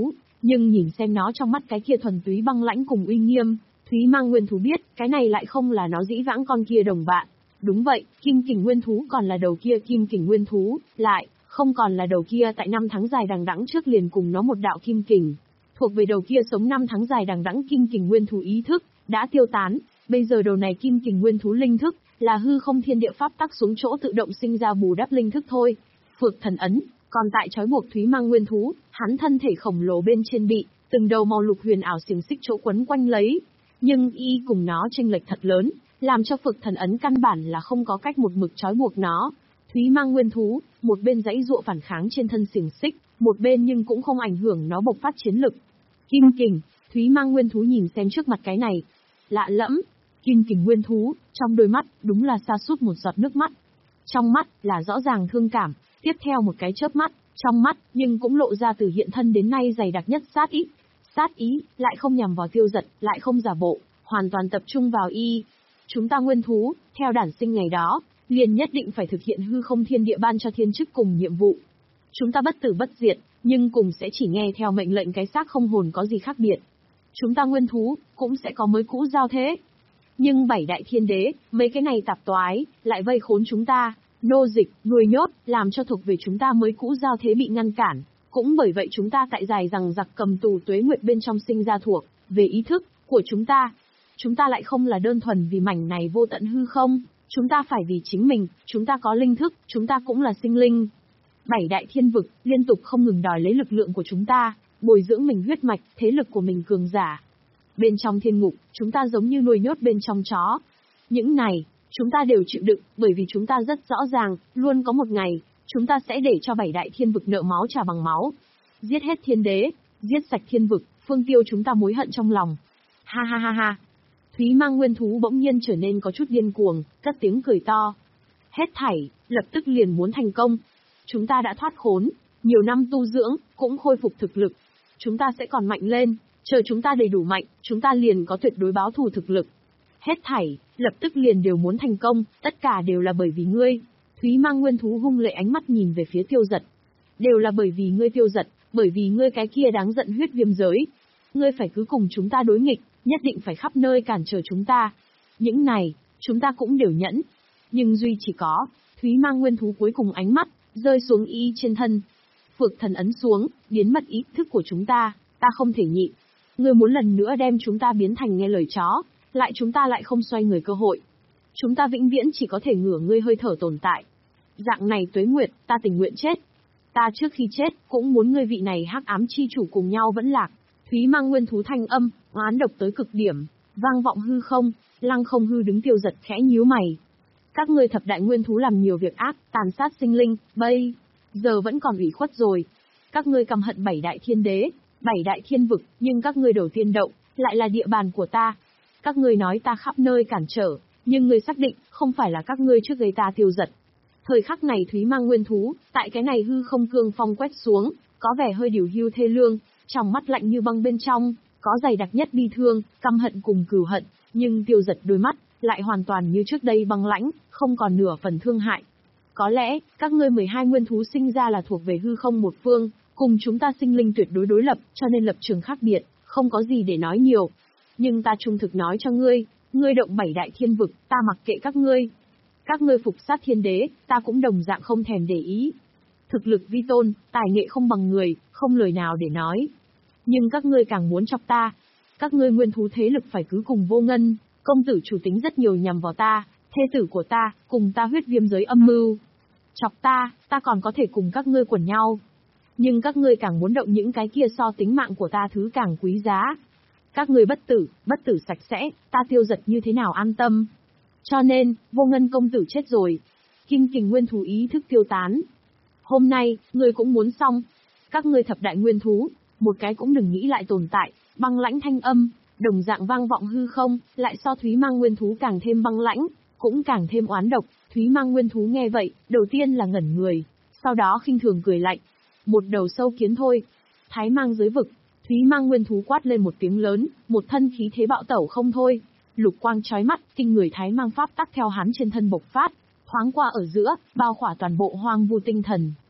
Nhưng nhìn xem nó trong mắt cái kia thuần túy băng lãnh cùng uy nghiêm, Thúy Mang nguyên thú biết, cái này lại không là nó dĩ vãng con kia đồng bạn. Đúng vậy, kim kình nguyên thú còn là đầu kia kim kình nguyên thú, lại, không còn là đầu kia tại năm tháng dài đằng đẵng trước liền cùng nó một đạo kim kình. Thuộc về đầu kia sống năm tháng dài đằng đẵng kim kình nguyên thú ý thức, đã tiêu tán, bây giờ đầu này kim kình nguyên thú linh thức, là hư không thiên địa pháp tắc xuống chỗ tự động sinh ra bù đắp linh thức thôi. Phược thần ấn, còn tại trói buộc Thúy Mang nguyên thú, hắn thân thể khổng lồ bên trên bị, từng đầu màu lục huyền ảo xiềng xích chỗ quấn quanh lấy. Nhưng y cùng nó chênh lệch thật lớn, làm cho phược thần ấn căn bản là không có cách một mực trói buộc nó. Thúy Mang nguyên thú, một bên dãy dụa phản kháng trên thân xiềng xích, một bên nhưng cũng không ảnh hưởng nó bộc phát chiến lực. Kim kình, Thúy Mang nguyên thú nhìn xem trước mặt cái này. Lạ lẫm, kim kình nguyên thú, trong đôi mắt, đúng là sa sút một giọt nước mắt. Trong mắt, là rõ ràng thương cảm, tiếp theo một cái chớp mắt, trong mắt, nhưng cũng lộ ra từ hiện thân đến nay dày đặc nhất sát ý. Sát ý, lại không nhằm vào Tiêu Dật, lại không giả bộ, hoàn toàn tập trung vào y. Chúng ta nguyên thú, theo đản sinh ngày đó, liền nhất định phải thực hiện hư không thiên địa ban cho thiên chức cùng nhiệm vụ. Chúng ta bất tử bất diệt, nhưng cùng sẽ chỉ nghe theo mệnh lệnh cái xác không hồn có gì khác biệt. Chúng ta nguyên thú, cũng sẽ có mới cũ giao thế. Nhưng bảy đại thiên đế, mấy cái này tạp toái, lại vây khốn chúng ta, nô dịch, nuôi nhốt, làm cho thuộc về chúng ta mới cũ giao thế bị ngăn cản. Cũng bởi vậy chúng ta tại dài rằng giặc cầm tù tuế nguyệt bên trong sinh ra thuộc, về ý thức, của chúng ta. Chúng ta lại không là đơn thuần vì mảnh này vô tận hư không, chúng ta phải vì chính mình, chúng ta có linh thức, chúng ta cũng là sinh linh. Bảy đại thiên vực, liên tục không ngừng đòi lấy lực lượng của chúng ta, bồi dưỡng mình huyết mạch, thế lực của mình cường giả. Bên trong thiên ngục, chúng ta giống như nuôi nhốt bên trong chó. Những này, chúng ta đều chịu đựng, bởi vì chúng ta rất rõ ràng, luôn có một ngày, chúng ta sẽ để cho bảy đại thiên vực nợ máu trả bằng máu. Giết hết thiên đế, giết sạch thiên vực, phương tiêu chúng ta mối hận trong lòng. Ha ha ha ha. Thúy Mang nguyên thú bỗng nhiên trở nên có chút điên cuồng, cất tiếng cười to. Hết thảy, lập tức liền muốn thành công. Chúng ta đã thoát khốn, nhiều năm tu dưỡng, cũng khôi phục thực lực. Chúng ta sẽ còn mạnh lên, chờ chúng ta đầy đủ mạnh, chúng ta liền có tuyệt đối báo thù thực lực. Hết thảy, lập tức liền đều muốn thành công, tất cả đều là bởi vì ngươi. Thúy Mang nguyên thú hung lệ ánh mắt nhìn về phía Tiêu Dật. Đều là bởi vì ngươi Tiêu Dật, bởi vì ngươi cái kia đáng giận huyết viêm giới. Ngươi phải cứ cùng chúng ta đối nghịch, nhất định phải khắp nơi cản trở chúng ta. Những này, chúng ta cũng đều nhẫn. Nhưng duy chỉ có, Thúy Mang nguyên thú cuối cùng ánh mắt, rơi xuống y trên thân. Phược thần ấn xuống, biến mất ý thức của chúng ta, ta không thể nhịn. Ngươi muốn lần nữa đem chúng ta biến thành nghe lời chó, lại chúng ta lại không xoay người cơ hội. Chúng ta vĩnh viễn chỉ có thể ngửa ngươi hơi thở tồn tại. Dạng này tuế nguyệt, ta tình nguyện chết. Ta trước khi chết, cũng muốn ngươi vị này hắc ám chi chủ cùng nhau vẫn lạc. Thúy Mang nguyên thú thanh âm, oán độc tới cực điểm, vang vọng hư không, Lăng Không Hư đứng Tiêu Dật khẽ nhíu mày. Các ngươi thập đại nguyên thú làm nhiều việc ác, tàn sát sinh linh, bây giờ vẫn còn ủy khuất rồi. Các ngươi căm hận bảy đại thiên đế, bảy đại thiên vực, nhưng các ngươi đầu tiên động, lại là địa bàn của ta. Các ngươi nói ta khắp nơi cản trở, nhưng ngươi xác định, không phải là các ngươi trước gây ta Tiêu Dật. Thời khắc này Thúy Mang nguyên thú, tại cái này hư không cương phong quét xuống, có vẻ hơi điều hưu thê lương, trong mắt lạnh như băng bên trong, có dày đặc nhất bi thương, căm hận cùng cừu hận, nhưng Tiêu Dật đôi mắt, lại hoàn toàn như trước đây băng lãnh, không còn nửa phần thương hại. Có lẽ, các ngươi mười hai nguyên thú sinh ra là thuộc về hư không một phương, cùng chúng ta sinh linh tuyệt đối đối lập, cho nên lập trường khác biệt, không có gì để nói nhiều. Nhưng ta trung thực nói cho ngươi, ngươi động bảy đại thiên vực, ta mặc kệ các ngươi. Các ngươi phục sát thiên đế, ta cũng đồng dạng không thèm để ý. Thực lực vi tôn, tài nghệ không bằng người, không lời nào để nói. Nhưng các ngươi càng muốn chọc ta. Các ngươi nguyên thú thế lực phải cứ cùng vô ngân, công tử chủ tính rất nhiều nhằm vào ta, thê tử của ta, cùng ta huyết viêm giới âm mưu. Chọc ta, ta còn có thể cùng các ngươi quẩn nhau. Nhưng các ngươi càng muốn động những cái kia so tính mạng của ta thứ càng quý giá. Các ngươi bất tử, bất tử sạch sẽ, ta Tiêu Dật như thế nào an tâm. Cho nên, vô ngân công tử chết rồi. Kim kình nguyên thú ý thức tiêu tán. Hôm nay, ngươi cũng muốn xong. Các ngươi thập đại nguyên thú, một cái cũng đừng nghĩ lại tồn tại, băng lãnh thanh âm, đồng dạng vang vọng hư không, lại so Thúy Mang nguyên thú càng thêm băng lãnh, cũng càng thêm oán độc. Thúy Mang nguyên thú nghe vậy, đầu tiên là ngẩn người, sau đó khinh thường cười lạnh. Một đầu sâu kiến thôi. Thái Mang giới vực, Thúy Mang nguyên thú quát lên một tiếng lớn, một thân khí thế bạo tẩu không thôi. Lục quang chói mắt, kinh người Thái Mang pháp tắc theo hắn trên thân bộc phát, thoáng qua ở giữa, bao khỏa toàn bộ hoang vu tinh thần.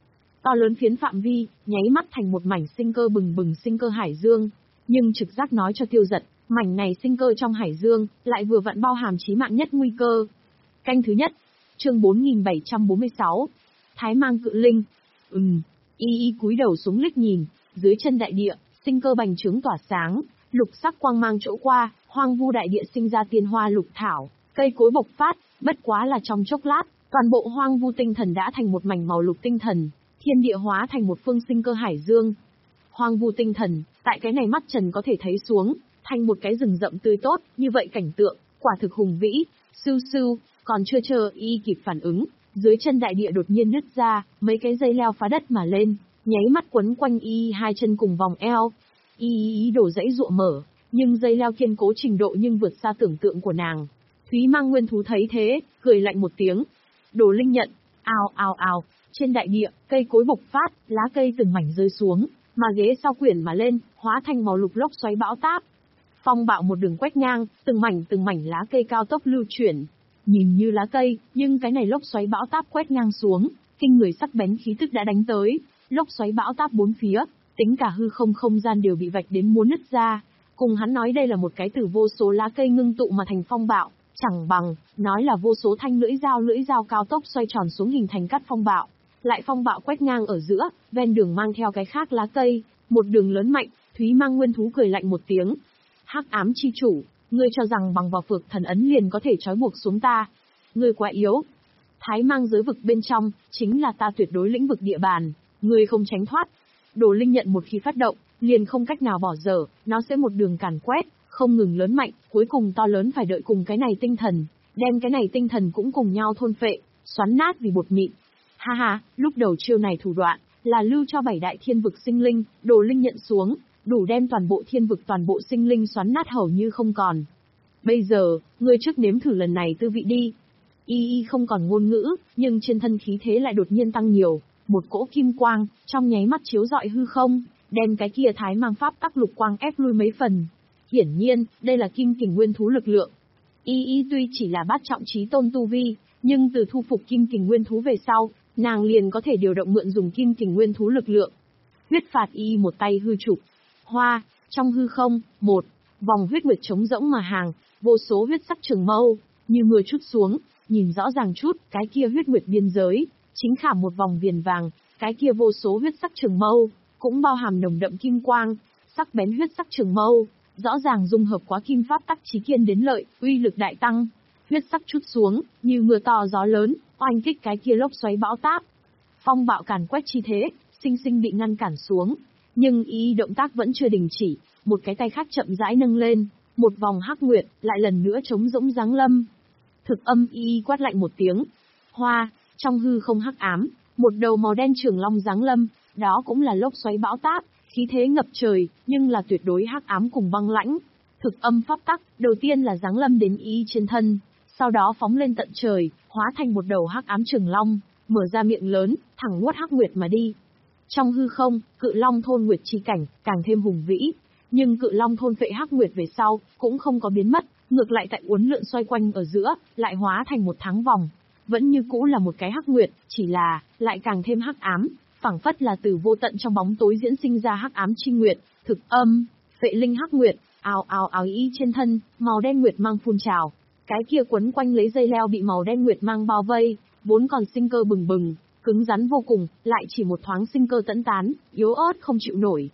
To lớn phiến phạm vi, nháy mắt thành một mảnh sinh cơ bừng bừng sinh cơ hải dương. Nhưng trực giác nói cho Tiêu Dật, mảnh này sinh cơ trong hải dương, lại vừa vặn bao hàm chí mạng nhất nguy cơ. Canh thứ nhất, chương bốn nghìn bảy trăm bốn mươi sáu, Thái Mang Cự Linh. Ừm, y y cúi đầu xuống liếc nhìn, dưới chân đại địa, sinh cơ bành trướng tỏa sáng, lục sắc quang mang chỗ qua, hoang vu đại địa sinh ra tiên hoa lục thảo, cây cối bộc phát, bất quá là trong chốc lát, toàn bộ hoang vu tinh thần đã thành một mảnh màu lục tinh thần, thiên địa hóa thành một phương sinh cơ hải dương. Hoang vu tinh thần, tại cái này mắt trần có thể thấy xuống, thành một cái rừng rậm tươi tốt, như vậy cảnh tượng, quả thực hùng vĩ. Sưu sưu, còn chưa chờ y kịp phản ứng, dưới chân đại địa đột nhiên nứt ra, mấy cái dây leo phá đất mà lên, nháy mắt quấn quanh y hai chân cùng vòng eo. Y ý đổ dãy dụa mở, nhưng dây leo kiên cố trình độ nhưng vượt xa tưởng tượng của nàng. Thúy Mang Nguyên Thú thấy thế, cười lạnh một tiếng. Đồ linh nhận, ào ào ào, trên đại địa, cây cối bộc phát, lá cây từng mảnh rơi xuống, mà ghế sau quyển mà lên, hóa thành màu lục lốc xoáy bão táp. Phong bạo một đường quét ngang, từng mảnh từng mảnh lá cây cao tốc lưu chuyển. Nhìn như lá cây, nhưng cái này lốc xoáy bão táp quét ngang xuống, kinh người sắc bén khí tức đã đánh tới, lốc xoáy bão táp bốn phía, tính cả hư không không gian đều bị vạch đến muốn nứt ra. Cùng hắn nói đây là một cái từ vô số lá cây ngưng tụ mà thành phong bạo, chẳng bằng nói là vô số thanh lưỡi dao lưỡi dao cao tốc xoay tròn xuống hình thành cắt phong bạo. Lại phong bạo quét ngang ở giữa, ven đường mang theo cái khác lá cây, một đường lớn mạnh. Thúy Mang Nguyên Thú cười lạnh một tiếng. Hắc ám chi chủ, ngươi cho rằng bằng vào phược thần ấn liền có thể trói buộc xuống ta? Ngươi quá yếu. Thái Mang giới vực bên trong, chính là ta tuyệt đối lĩnh vực địa bàn, ngươi không tránh thoát. Đồ linh nhận một khi phát động, liền không cách nào bỏ dở, nó sẽ một đường càn quét, không ngừng lớn mạnh, cuối cùng to lớn phải đợi cùng cái này tinh thần, đem cái này tinh thần cũng cùng nhau thôn phệ, xoắn nát vì bột mịn. Ha ha, lúc đầu chiêu này thủ đoạn, là lưu cho bảy đại thiên vực sinh linh, đồ linh nhận xuống, đủ đem toàn bộ thiên vực toàn bộ sinh linh xoắn nát hầu như không còn. Bây giờ, ngươi trước nếm thử lần này tư vị đi. Y y không còn ngôn ngữ, nhưng trên thân khí thế lại đột nhiên tăng nhiều, một cỗ kim quang, trong nháy mắt chiếu rọi hư không, đem cái kia Thái Mang pháp tắc lục quang ép lui mấy phần. Hiển nhiên, đây là kim kình nguyên thú lực lượng. Y y tuy chỉ là bát trọng chí tôn tu vi, nhưng từ thu phục kim kình nguyên thú về sau, nàng liền có thể điều động mượn dùng kim kình nguyên thú lực lượng. Huyết phạt y một tay hư trục. Hoa, trong hư không, một vòng huyết nguyệt trống rỗng mà hàng, vô số huyết sắc trường mâu, như mưa chút xuống, nhìn rõ ràng chút, cái kia huyết nguyệt biên giới, chính khảm một vòng viền vàng, cái kia vô số huyết sắc trường mâu, cũng bao hàm nồng đậm kim quang, sắc bén huyết sắc trường mâu, rõ ràng dung hợp quá kim pháp tắc chí kiên đến lợi, uy lực đại tăng. Huyết sắc chút xuống, như mưa to gió lớn, oanh kích cái kia lốc xoáy bão táp. Phong bạo càn quét chi thế, sinh sinh bị ngăn cản xuống. Nhưng y động tác vẫn chưa đình chỉ, một cái tay khác chậm rãi nâng lên, một vòng hắc nguyệt, lại lần nữa trống rỗng giáng lâm. Thực âm y quát lạnh một tiếng. Hoa, trong hư không hắc ám, một đầu màu đen trường long giáng lâm, đó cũng là lốc xoáy bão táp, khí thế ngập trời, nhưng là tuyệt đối hắc ám cùng băng lãnh. Thực âm pháp tắc, đầu tiên là giáng lâm đến y trên thân, sau đó phóng lên tận trời, hóa thành một đầu hắc ám trường long, mở ra miệng lớn, thẳng nuốt hắc nguyệt mà đi. Trong hư không, cự long thôn nguyệt chi cảnh, càng thêm hùng vĩ, nhưng cự long thôn phệ hắc nguyệt về sau, cũng không có biến mất, ngược lại tại uốn lượn xoay quanh ở giữa, lại hóa thành một tháng vòng. Vẫn như cũ là một cái hắc nguyệt, chỉ là, lại càng thêm hắc ám, phảng phất là từ vô tận trong bóng tối diễn sinh ra hắc ám chi nguyệt, thực âm, phệ linh hắc nguyệt, ào ào ào y trên thân, màu đen nguyệt mang phun trào. Cái kia quấn quanh lấy dây leo bị màu đen nguyệt mang bao vây, vốn còn sinh cơ bừng bừng, cứng rắn vô cùng, lại chỉ một thoáng sinh cơ tẫn tán, yếu ớt không chịu nổi.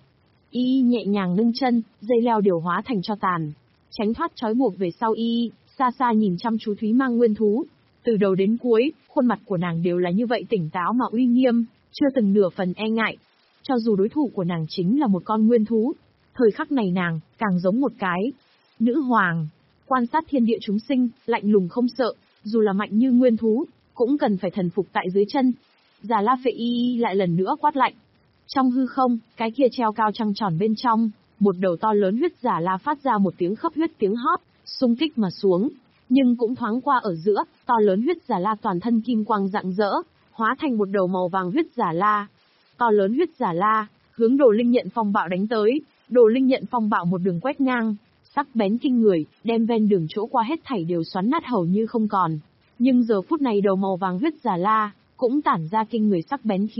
Y nhẹ nhàng nâng chân, dây leo điều hóa thành cho tàn, tránh thoát trói buộc về sau y, xa xa nhìn chăm chú Thúy Mang Nguyên Thú. Từ đầu đến cuối, khuôn mặt của nàng đều là như vậy tỉnh táo mà uy nghiêm, chưa từng nửa phần e ngại. Cho dù đối thủ của nàng chính là một con nguyên thú, thời khắc này nàng, càng giống một cái nữ hoàng, quan sát thiên địa chúng sinh, lạnh lùng không sợ, dù là mạnh như nguyên thú, cũng cần phải thần phục tại dưới chân. Già La Phệ Y lại lần nữa quát lạnh. Trong hư không, cái kia treo cao trăng tròn bên trong, một đầu to lớn huyết giả la phát ra một tiếng khấp huyết tiếng hót, xung kích mà xuống. Nhưng cũng thoáng qua ở giữa, to lớn huyết giả la toàn thân kim quang rạng rỡ, hóa thành một đầu màu vàng huyết giả la. To lớn huyết giả la, hướng Đồ Linh Nhận phong bạo đánh tới, Đồ Linh Nhận phong bạo một đường quét ngang, sắc bén kinh người, đem ven đường chỗ qua hết thảy đều xoắn nát hầu như không còn. Nhưng giờ phút này đầu màu vàng huyết giả la, cũng tản ra kinh người sắc bén khí tức,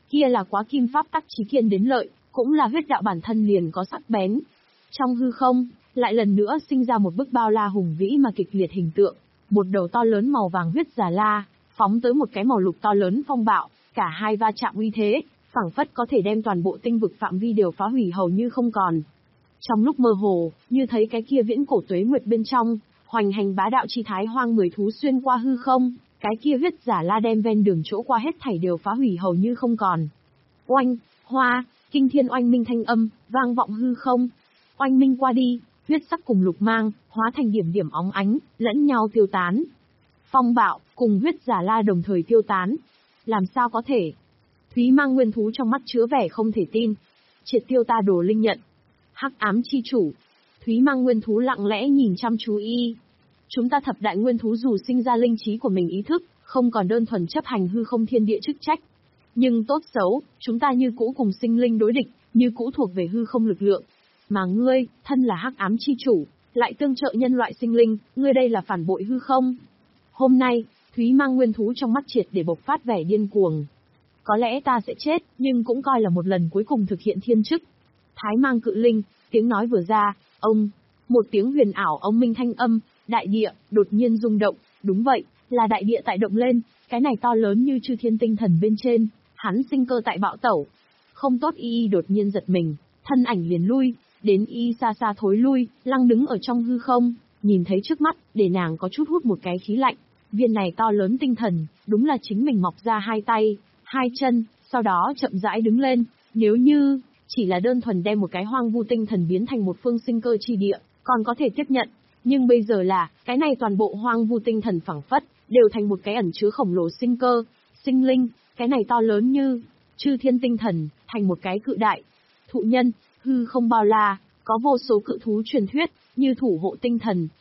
Kia là quá kim pháp tắc chí kiên đến lợi, cũng là huyết đạo bản thân liền có sắc bén. Trong hư không, lại lần nữa sinh ra một bức bao la hùng vĩ mà kịch liệt hình tượng. Một đầu to lớn màu vàng huyết già la, phóng tới một cái màu lục to lớn phong bạo, cả hai va chạm uy thế, phảng phất có thể đem toàn bộ tinh vực phạm vi đều phá hủy hầu như không còn. Trong lúc mơ hồ, như thấy cái kia viễn cổ tuế nguyệt bên trong, hoành hành bá đạo chi thái hoang mười thú xuyên qua hư không, cái kia huyết giả la đem ven đường chỗ qua hết thảy đều phá hủy hầu như không còn. Oanh, hoa, kinh thiên oanh minh thanh âm, vang vọng hư không. Oanh minh qua đi, huyết sắc cùng lục mang, hóa thành điểm điểm óng ánh, lẫn nhau tiêu tán. Phong bạo, cùng huyết giả la đồng thời tiêu tán. Làm sao có thể? Thúy mang nguyên thú trong mắt chứa vẻ không thể tin. Triệt tiêu ta đồ linh nhận. Hắc ám chi chủ. Thúy mang nguyên thú lặng lẽ nhìn chăm chú y. Chúng ta thập đại nguyên thú dù sinh ra linh trí của mình ý thức, không còn đơn thuần chấp hành hư không thiên địa chức trách. Nhưng tốt xấu, chúng ta như cũ cùng sinh linh đối địch, như cũ thuộc về hư không lực lượng. Mà ngươi, thân là hắc ám chi chủ, lại tương trợ nhân loại sinh linh, ngươi đây là phản bội hư không? Hôm nay, Thúy mang nguyên thú trong mắt triệt để bộc phát vẻ điên cuồng. Có lẽ ta sẽ chết, nhưng cũng coi là một lần cuối cùng thực hiện thiên chức. Thái mang cự linh, tiếng nói vừa ra, ông, một tiếng huyền ảo ông minh thanh âm, đại địa, đột nhiên rung động, đúng vậy, là đại địa tại động lên, cái này to lớn như chư thiên tinh thần bên trên, hắn sinh cơ tại bạo tẩu. Không tốt y y đột nhiên giật mình, thân ảnh liền lui, đến y xa xa thối lui, lăng đứng ở trong hư không, nhìn thấy trước mắt, để nàng có chút hút một cái khí lạnh. Viên này to lớn tinh thần, đúng là chính mình mọc ra hai tay, hai chân, sau đó chậm rãi đứng lên, nếu như, chỉ là đơn thuần đem một cái hoang vu tinh thần biến thành một phương sinh cơ chi địa, còn có thể tiếp nhận. Nhưng bây giờ là, cái này toàn bộ hoang vu tinh thần phẳng phất, đều thành một cái ẩn chứa khổng lồ sinh cơ, sinh linh, cái này to lớn như, chư thiên tinh thần, thành một cái cự đại. Thụ nhân, hư không bao la, có vô số cự thú truyền thuyết, như thủ hộ tinh thần,